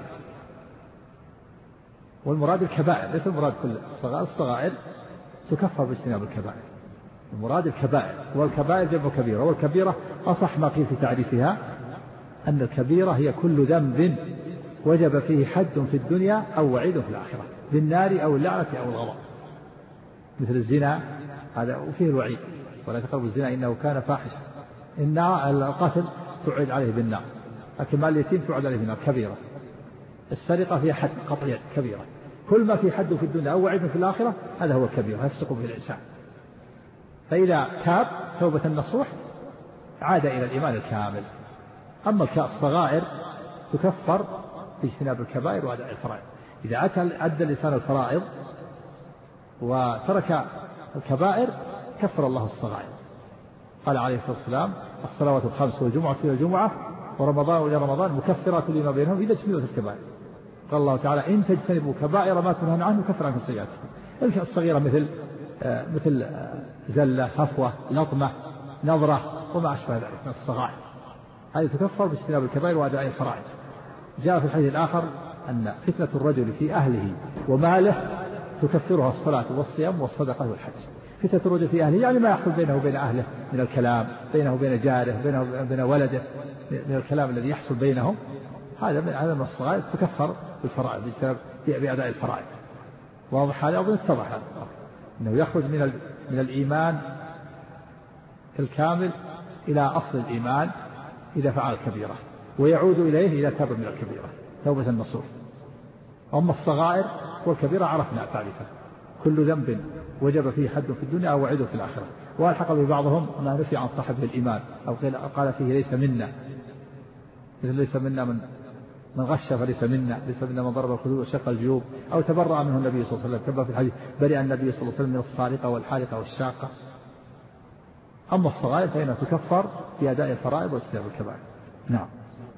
[SPEAKER 1] والمراد الكبائر، ليس المراد كل الصغائر، الصغائر تكفر باجتناب الكبائر، المراد الكبائر، والكبائر جمع كبيرة، والكبيرة أصح ما قيل في تعريفها أن الكبيرة هي كل ذنب وجب فيه حد في الدنيا أو وعيد في الآخرة بالنار أو اللعنة أو الغضب، مثل الزنا هذا وفيه الوعيد: ولا تقربوا الزنا إنه كان فاحشة، إن القتل توعد عليه بالنار، لكن مال اليتيم توعد عليه بالنار كبيرة. السرقة فيها حد قطعي كبيرة، كل ما في حد في الدنيا أو وعيد في الآخرة هذا هو الكبير، يفسق به الإنسان. فإذا تاب توبة نصوح عاد إلى الإيمان الكامل. أما الصغائر تكفر باجتناب الكبائر وأداء الفرائض. إذا أدى الإنسان الفرائض وترك الكبائر كفر الله الصغائر. قال عليه الصلاة والسلام: الصلوات الخمس والجمعة إلى الجمعة ورمضان إلى رمضان مكفرات لما بينهم إذا اجتنبت الكبائر. قال الله تعالى: إن تجتنبوا كبائر ما تنهون عنه كفر عنكم سيئاتكم. الأشياء الصغيرة مثل آه مثل آه زلة، هفوة، لطمة، نظرة وما أشبه ذلك من الصغائر، هذه تكفر باجتناب الكبائر وأداء الفرائض. جاء في الحديث الآخر أن فتنة الرجل في أهله وماله تكفرها الصلاة والصيام والصدقة والحج. فتنة الرجل في أهله يعني ما يحصل بينه وبين أهله من الكلام، بينه وبين جاره، بينه وبين ولده من الكلام الذي يحصل بينهم، هذا من هذا من الصغائر تكفر بالفرائض بأداء الفرائض. واضح هذا؟ أظن اتضح هذا أنه يخرج من من الإيمان الكامل إلى أصل الإيمان إذا فعل الكبيرة، ويعود إليه إذا تاب من الكبيرة توبة النصوح. أما الصغائر والكبيرة عرفنا تعريفها: كل ذنب وجب فيه حد في الدنيا أو وعيد في الآخرة. والحق ببعضهم ما نفي عن صاحبه الإيمان أو قال فيه ليس منا، مثل ليس منا من من غش فليس منا، ليس منا من ضرب الخدود وشق الجيوب، أو تبرأ منه النبي صلى الله عليه وسلم كما في الحديث: برئ النبي صلى الله عليه وسلم من الصارقة والحالقة والشاقة. أما الصغائر فإنها تكفر بأداء الفرائض واجتناب الكبائر. نعم.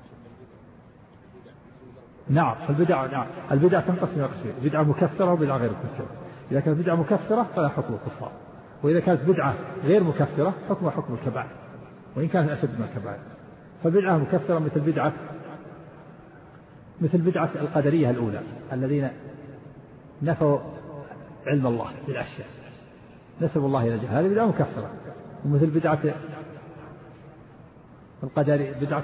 [SPEAKER 1] نعم البدع، نعم البدع تنقسم إلى قسمين: بدعة مكفرة وبدعة غير مكفرة. إذا كانت بدعة مكفرة فلا حكم الكفار، وإذا كانت بدعة غير مكفرة حكم حكم الكبائر وإن كانت أشد من الكبائر. فبدعة مكفرة مثل بدعة مثل بدعة القدرية الأولى الذين نفوا علم الله بالأشياء، نسبوا الله إلى الجهل، هذه بدعة مكفرة. ومثل بدعة القدر بدعة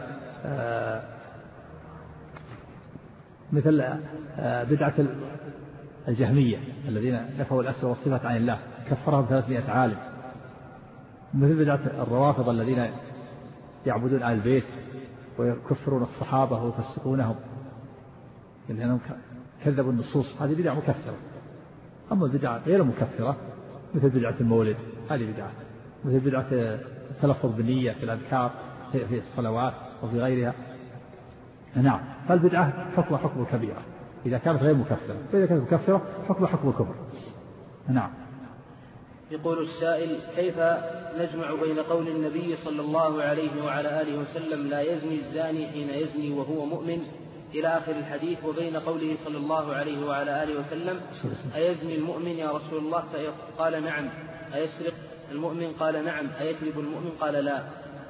[SPEAKER 1] مثل بدعة الجهمية الذين نفوا الأسماء والصفات عن الله كفرهم ثلاثمائة عالم. مثل بدعة الروافض الذين يعبدون آل البيت ويكفرون الصحابة ويفسقونهم لأنهم كذبوا النصوص، هذه بدعة مكفرة. أما البدعة غير مكفرة مثل بدعة المولد هذه بدعة، مثل بدعة التلفظ بالنية في الأذكار في الصلوات وفي غيرها. نعم، فالبدعة حكم حكم الكبيرة إذا كانت غير مكفرة، وإذا كانت مكفرة حكم حكم الكفر. نعم.
[SPEAKER 2] يقول السائل: كيف نجمع بين قول النبي صلى الله عليه وعلى آله وسلم لا يزني الزاني حين يزني وهو مؤمن إلى آخر الحديث، وبين قوله صلى الله عليه وعلى آله وسلم أيزني المؤمن يا رسول الله؟ قال نعم. أيسرق المؤمن؟ قال نعم. أيكذب المؤمن؟ قال لا.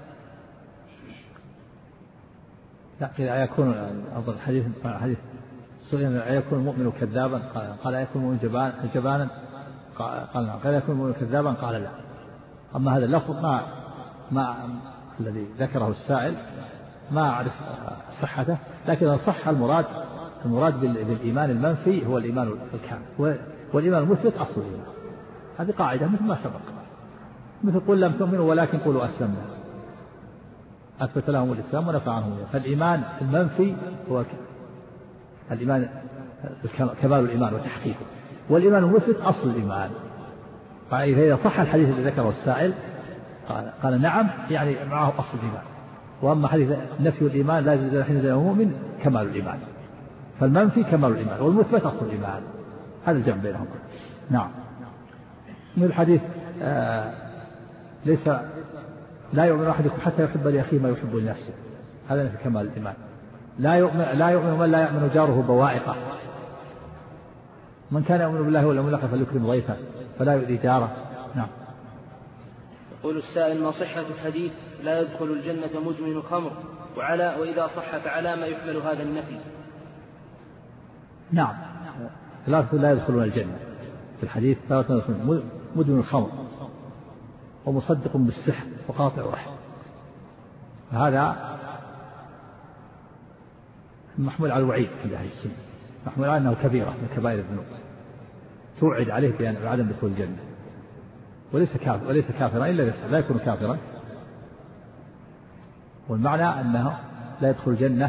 [SPEAKER 1] لا، إذا يكون أظن حديث حديث سئل أيكون المؤمن كذابا؟ قال أيكون المؤمن جبانا جبانا؟ قال نعم. قال يكون المؤمن كذابا؟ قال لا. أما هذا اللفظ ما ما الذي ذكره السائل ما أعرف صحته، لكن صح المراد المراد بالإيمان المنفي هو الإيمان الكامل، والإيمان المثبت أصل الإيمان. هذه قاعدة مثل ما سبق، مثل قل لم تؤمنوا ولكن قولوا أسلمنا، أثبت لهم الإسلام ونفى عنهم. فالإيمان المنفي هو الإيمان كمال الإيمان وتحقيقه، والإيمان المثبت أصل الإيمان. فإذا صح الحديث الذي ذكره السائل قال, قال نعم، يعني معه أصل الإيمان. وأما حديث نفي الإيمان لا يجوز حين يزال المؤمن كمال الإيمان، فالمنفي كمال الإيمان والمثبت أصل الإيمان، هذا الجمع بينهم. نعم. من الحديث آه ليس لا يؤمن أحدكم حتى يحب لأخيه ما يحب لنفسه، هذا في كمال الإيمان. لا يؤمن لا يؤمن من لا يؤمن جاره بوائقه، من كان يؤمن بالله واليوم الآخر فليكرم ضيفه فلا يؤذي جاره. نعم.
[SPEAKER 2] يقول السائل: ما صحة الحديث لا يدخل الجنة مدمن الخمر؟ وعلى وإذا صح فعلى ما يحمل هذا النفي؟
[SPEAKER 1] نعم، ثلاثة لا يدخلون الجنة في الحديث، ثلاثة يدخلون: مدمن الخمر ومصدق بالسحر وقاطع رحم. هذا محمول على الوعيد عند أهل السنة، محمول على أنه كبيرة من كبائر الذنوب توعد عليه بعدم دخول الجنة، وليس كافر وليس كافرا إلا لا يكون كافرا. والمعنى أنه لا يدخل الجنة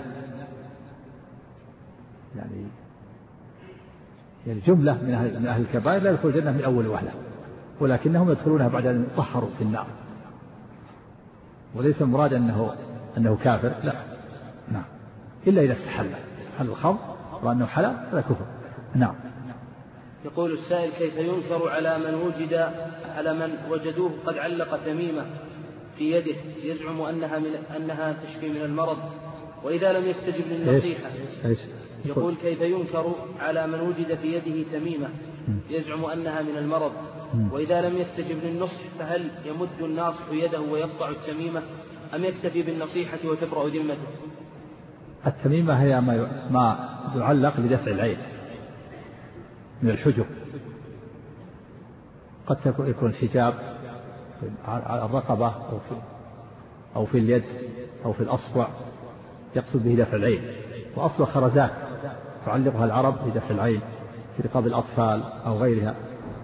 [SPEAKER 1] يعني يعني جملة من أهل, من أهل الكبائر لا يدخل الجنة من أول وهلة، ولكنهم يدخلونها بعد أن يطهروا في النار، وليس المراد أنه أنه كافر، لا. نعم، إلا إذا استحل استحل الخمر وأنه حلال هذا كفر. نعم.
[SPEAKER 2] يقول السائل: كيف ينكر على من وجد على من وجدوه قد علق تميمة في يده يزعم أنها من أنها تشفي من المرض، وإذا لم يستجب للنصيحة؟ يقول: كيف ينكر على من وجد في يده تميمة يزعم أنها من المرض، وإذا لم يستجب للنصح فهل يمد الناصح يده ويقطع التميمة أم يكتفي بالنصيحة وتبرأ ذمته؟
[SPEAKER 1] التميمة هي ما يعلق لدفع العين من الحجب، قد يكون حجاب على الرقبة أو في, أو في اليد أو في الأصبع يقصد به دفع العين، وأصل خرزات تعلقها العرب لدفع العين في رقاب الأطفال أو غيرها.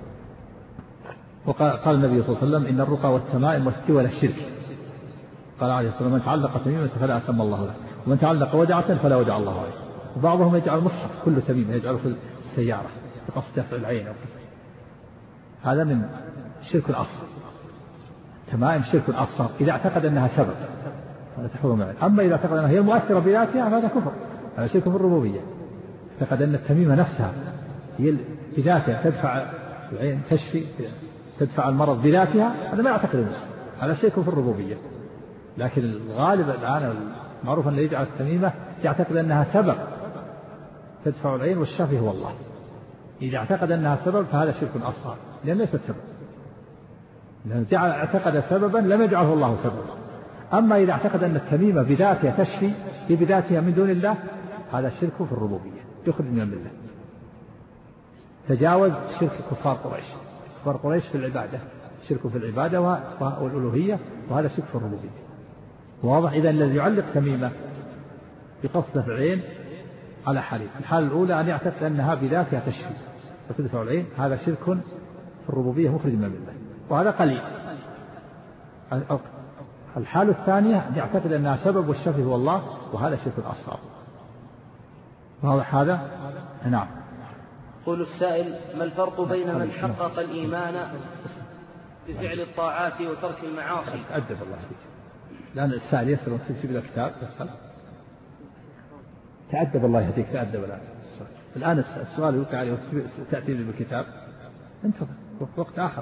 [SPEAKER 1] وقال النبي صلى الله عليه وسلم: إن الرقى والتمائم والتول الشرك. قال عليه الصلاة والسلام: من تعلق تميمة فلا أتم الله له، ومن تعلق ودعة فلا ودع الله عليه. وبعضهم يجعل مصحف كل تميمة يجعله في السيارة بقصد دفع العين، هذا من شرك أصغر. تمائم شرك أصغر إذا اعتقد أنها سبب، هذا تحرم العين. أما إذا اعتقد أنها هي المؤثرة بذاتها فهذا كفر، هذا شرك في الربوبية. اعتقد أن التميمة نفسها هي بذاتها تدفع العين، تشفي تدفع المرض بذاتها، هذا ما يعتقد المسلم، هذا شرك في الربوبية. لكن الغالب الآن معروف أن يجعل التميمة يعتقد أنها سبب تدفع العين والشافي هو الله. إذا اعتقد أنها سبب فهذا شرك أصغر، لأن ليست سبب، لأن جعل اعتقد سببا لم يجعله الله سببا. أما إذا اعتقد أن التميمة بذاتها تشفي بذاتها من دون الله، هذا شرك في الربوبية يخرج من الملة، تجاوز شرك كفار قريش. كفار قريش في العبادة شرك في العبادة والألوهية، وهذا شرك في الربوبية. واضح؟ إذا الذي يعلق تميمة بقصد دفع العين على حالين: الحالة الأولى أن يعتقد أنها بذاتها تشفي وتدفع العين، هذا شرك في الربوبية مخرج من الملة، وهذا قليل. الحالة الثانية يعتقد أنها سبب والشافي هو الله، وهذا شرك أصغر. واضح هذا؟ نعم.
[SPEAKER 2] يقول السائل: ما الفرق بين من حقق الإيمان بفعل الطاعات وترك المعاصي؟
[SPEAKER 1] أدب الله فيك، لأن السائل يسأل وتكتب له كتاب يسأل. تأدب الله يهديك، تأدب الآن. الآن السؤال يوقع عليه وتأتي لي بالكتاب، انتظر وقت آخر.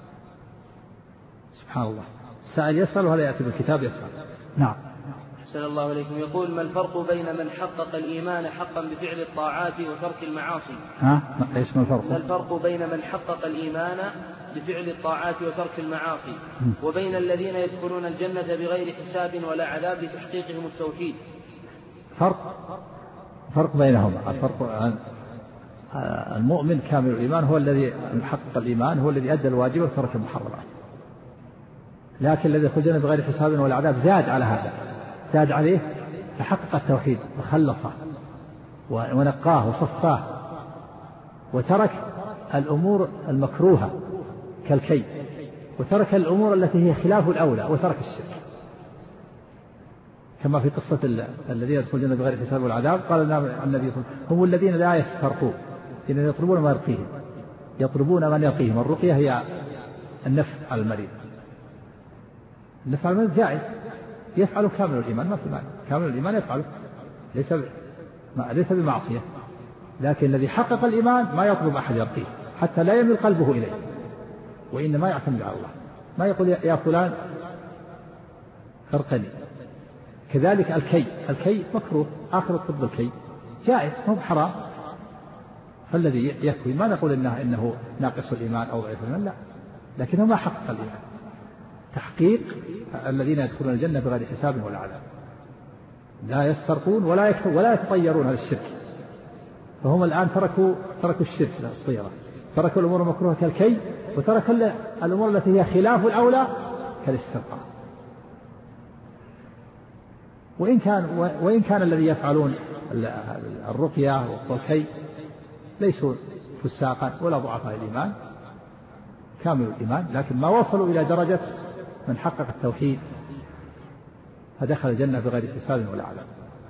[SPEAKER 1] سبحان الله، السائل يسأل وهذا يأتي بالكتاب يسأل. نعم.
[SPEAKER 2] أحسن الله إليكم. يقول: ما الفرق بين من حقق الإيمان حقا بفعل الطاعات وترك المعاصي؟
[SPEAKER 1] ها؟ إيش ما الفرق؟
[SPEAKER 2] ما الفرق بين من حقق الإيمان بفعل الطاعات وترك المعاصي وبين الذين يدخلون الجنة بغير حساب ولا عذاب لتحقيقهم التوحيد؟
[SPEAKER 1] فرق فرق بينهما. الفرق المؤمن كامل الإيمان هو الذي حقق الإيمان، هو الذي أدى الواجب وترك المحرمات. لكن الذي يدخل الجنة بغير حساب ولا عذاب زاد على هذا، زاد عليه فحقق التوحيد وخلصه ونقاه وصفاه، وترك الأمور المكروهة كالكي، وترك الأمور التي هي خلاف الأولى، وترك الشرك. كما في قصة الذين يدخلون الجنة بغير حساب والعذاب، قال النبي صلى الله عليه وسلم: هم الذين لا يسترقون، الذين يطلبون ما يرقيهم، يطلبون من يرقيهم. الرقية هي النفع على المريض. النفع على المريض جائز، يفعل كامل الإيمان، ما في مانع، كامل الإيمان يفعله، ليس ليس بمعصية. لكن الذي حقق الإيمان ما يطلب أحد يرقيه حتى لا يميل قلبه إليه، وإنما يعتمد على الله، ما يقول يا فلان ارقني. كذلك الكي، الكي مكروه، آخر الطب الكي جائز، مو بحرام. فالذي يكوي ما نقول إنه, إنه ناقص الإيمان أو ضعيف الإيمان، لا، لكنه ما حقق الإيمان. تحقيق الذين يدخلون الجنة بغير حساب ولا عذاب، لا يسترقون ولا يكتب ولا يتطيرون هذا الشرك. فهم الآن تركوا تركوا الشرك الصغيرة، تركوا الأمور المكروهة كالكي، وتركوا الأمور التي هي خلاف الأولى كالاسترقاء. وإن كان وإن كان الذي يفعلون الرقية والكي ليسوا فساقا ولا ضعفاء الإيمان، كامل الإيمان، لكن ما وصلوا إلى درجة من حقق التوحيد فدخل الجنة بغير حساب ولا عذاب.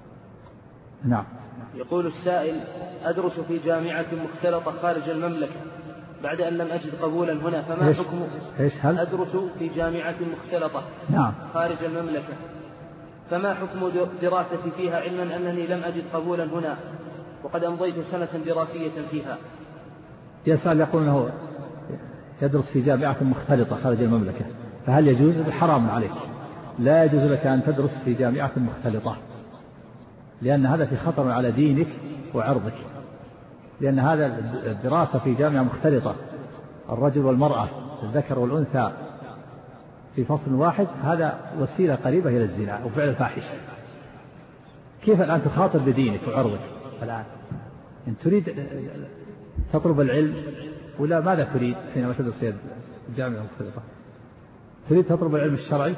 [SPEAKER 1] نعم.
[SPEAKER 2] يقول السائل: أدرس في جامعة مختلطة خارج المملكة بعد أن لم أجد قبولا هنا، فما
[SPEAKER 1] إيش؟
[SPEAKER 2] حكم
[SPEAKER 1] إيش هل؟
[SPEAKER 2] أدرس في جامعة مختلطة
[SPEAKER 1] نعم.
[SPEAKER 2] خارج المملكة، فما حكم دراستي فيها علما أنني لم أجد قبولا هنا وقد أمضيت سنة دراسية فيها؟
[SPEAKER 1] يسأل يقول أنه يدرس في جامعة مختلطة خارج المملكة، فهل يجوز؟ حرام عليك، لا يجوز لك أن تدرس في جامعة مختلطة، لأن هذا في خطر على دينك وعرضك. لأن هذا الدراسة في جامعة مختلطة، الرجل والمرأة، الذكر والأنثى في فصل واحد، هذا وسيلة قريبة إلى الزنا وفعل الفاحشة. كيف الآن تخاطر بدينك وعرضك؟ الآن إن تريد تطلب العلم ولا ماذا تريد حينما تدرس في الجامعة المختلطة؟ تريد تطلب العلم الشرعي،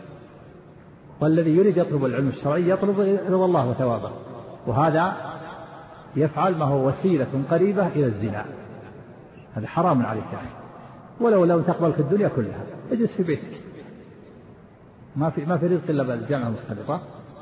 [SPEAKER 1] والذي يريد يطلب العلم الشرعي يطلب رضا الله وثوابه، وهذا يفعل ما هو وسيلة قريبة إلى الزنا. هذا حرام عليك يا أخي، ولو لو تقبل في الدنيا كلها اجلس في بيتك، ما في ما في رزق إلا بالجامعة المختلطة.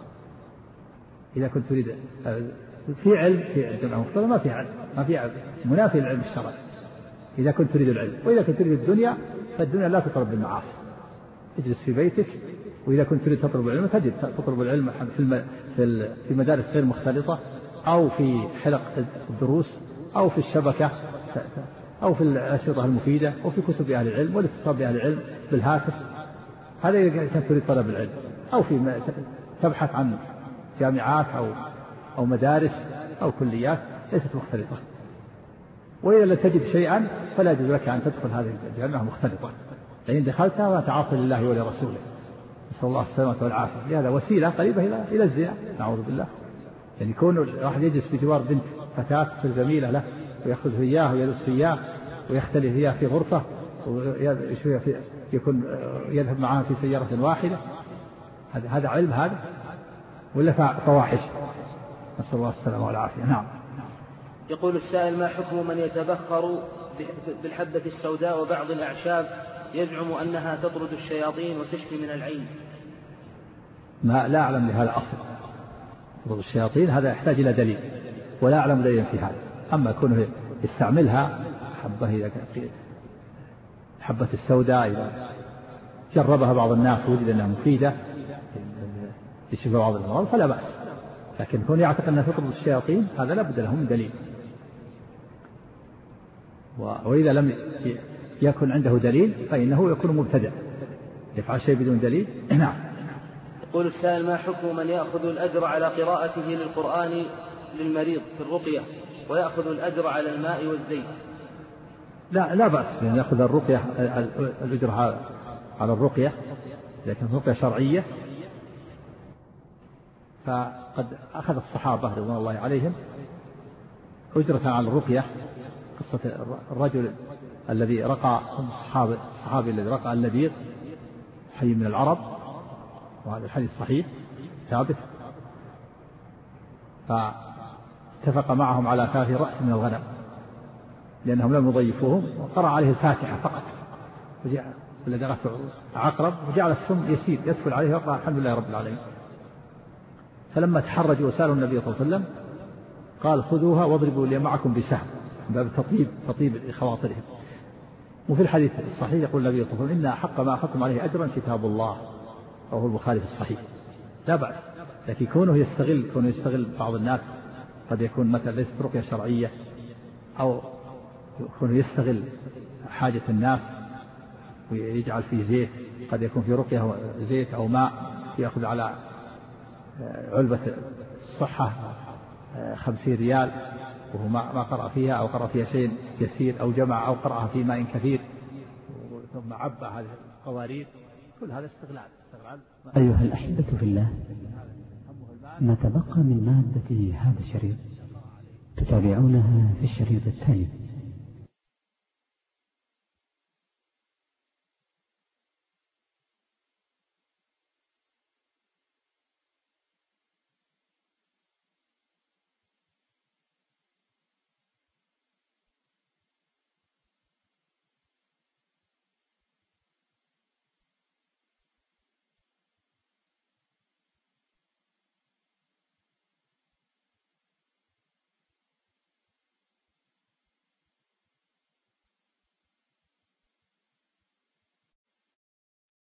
[SPEAKER 1] إذا كنت تريد في علم في الجامعة المختلطة ما في علم، ما في علم منافي للعلم الشرعي إذا كنت تريد العلم. وإذا كنت تريد الدنيا فالدنيا لا تطلب بالمعاصي، اجلس في بيتك. وإذا كنت تريد تطلب العلم تجد تطلب العلم في في مدارس غير مختلطة، أو في حلق الدروس، أو في الشبكة، أو في الأشرطة المفيدة، أو في كتب أهل العلم والاتصال بأهل العلم بالهاتف. هذا إذا كنت تريد طلب العلم، أو في تبحث عن جامعات أو أو مدارس أو كليات ليست مختلطة. وإذا لم تجد شيئا فلا يجوز لك أن تدخل هذه الجامعة مختلطة، لأن دخلتها فتعاصي لله ولرسوله، نسأل الله السلامة والعافية. لهذا وسيلة قريبة إلى إلى الزنا، نعوذ بالله. يعني يكون الواحد يجلس بجوار بنت فتاة جميلة له ويأخذ إياه ويدرس إياه ويختلف إياه في غرفة، ويكون يذهب معها في سيارة واحدة، هذا هذا علم هذا ولا فواحش؟ نسأل الله السلامة والعافية. نعم.
[SPEAKER 2] يقول السائل: ما حكم من يتبخر بالحبة السوداء وبعض الأعشاب يزعم أنها تطرد الشياطين وتشفي من العين؟
[SPEAKER 1] ما لا أعلم لهذا أصل. رقية الشياطين هذا يحتاج إلى دليل، ولا أعلم دليلا في هذا. أما كونه يستعملها حبة إذا حبة السوداء إذا جربها بعض الناس وجد أنها مفيدة لشفاء بعض الأمراض فلا بأس، لكن كون يعتقد أنها تطرد الشياطين هذا لا بد له من دليل. وإذا لم يكن عنده دليل فإنه يكون مبتدع يفعل شيء بدون دليل. نعم.
[SPEAKER 2] يقول السائل: ما حكم من يأخذ الأجر على قراءته للقرآن للمريض في الرقية ويأخذ الأجر على الماء والزيت؟
[SPEAKER 1] لا لا بأس بأن يأخذ الرقية الأجر على الرقية، لكن الرقية شرعية. فقد أخذ الصحابة رضوان الله عليهم أجرة على الرقية. قصة الرجل الذي رقى الصحابي الصحابي الذي رقى اللبيغ حي من العرب، وهذا الحديث صحيح ثابت، فاتفق معهم على كاف رأس من الغنم لأنهم لم يضيفوهم، وقرأ عليه الفاتحة فقط، الذي رفع عقرب وجعل السم يسير يدخل عليه وقرأ الحمد لله رب العالمين. فلما تحرجوا وسألوا النبي صلى الله عليه وسلم قال: خذوها واضربوا لي معكم بسهم، باب تطيب تطيب خواطرهم. وفي الحديث الصحيح يقول النبي صلى الله عليه وسلم: إن أحق ما أخذتم عليه أجرا كتاب الله، رواه البخاري في الصحيح. لا بأس، لكن كونه يستغل كونه يستغل بعض الناس قد يكون مثلا ليست رقية شرعية، أو كونه يستغل حاجة الناس ويجعل فيه زيت، قد يكون في رقية زيت أو ماء يأخذ على علبة الصحة خمسين ريال وهو ما قرأ فيها أو قرأ فيها شيء يسير أو جمع أو قرأها في ماء كثير ثم عبى هذه القوارير، كل هذا استغلال.
[SPEAKER 3] أيها الأحبة في الله، ما تبقى من مادة هذا الشريط تتابعونها في الشريط التالي.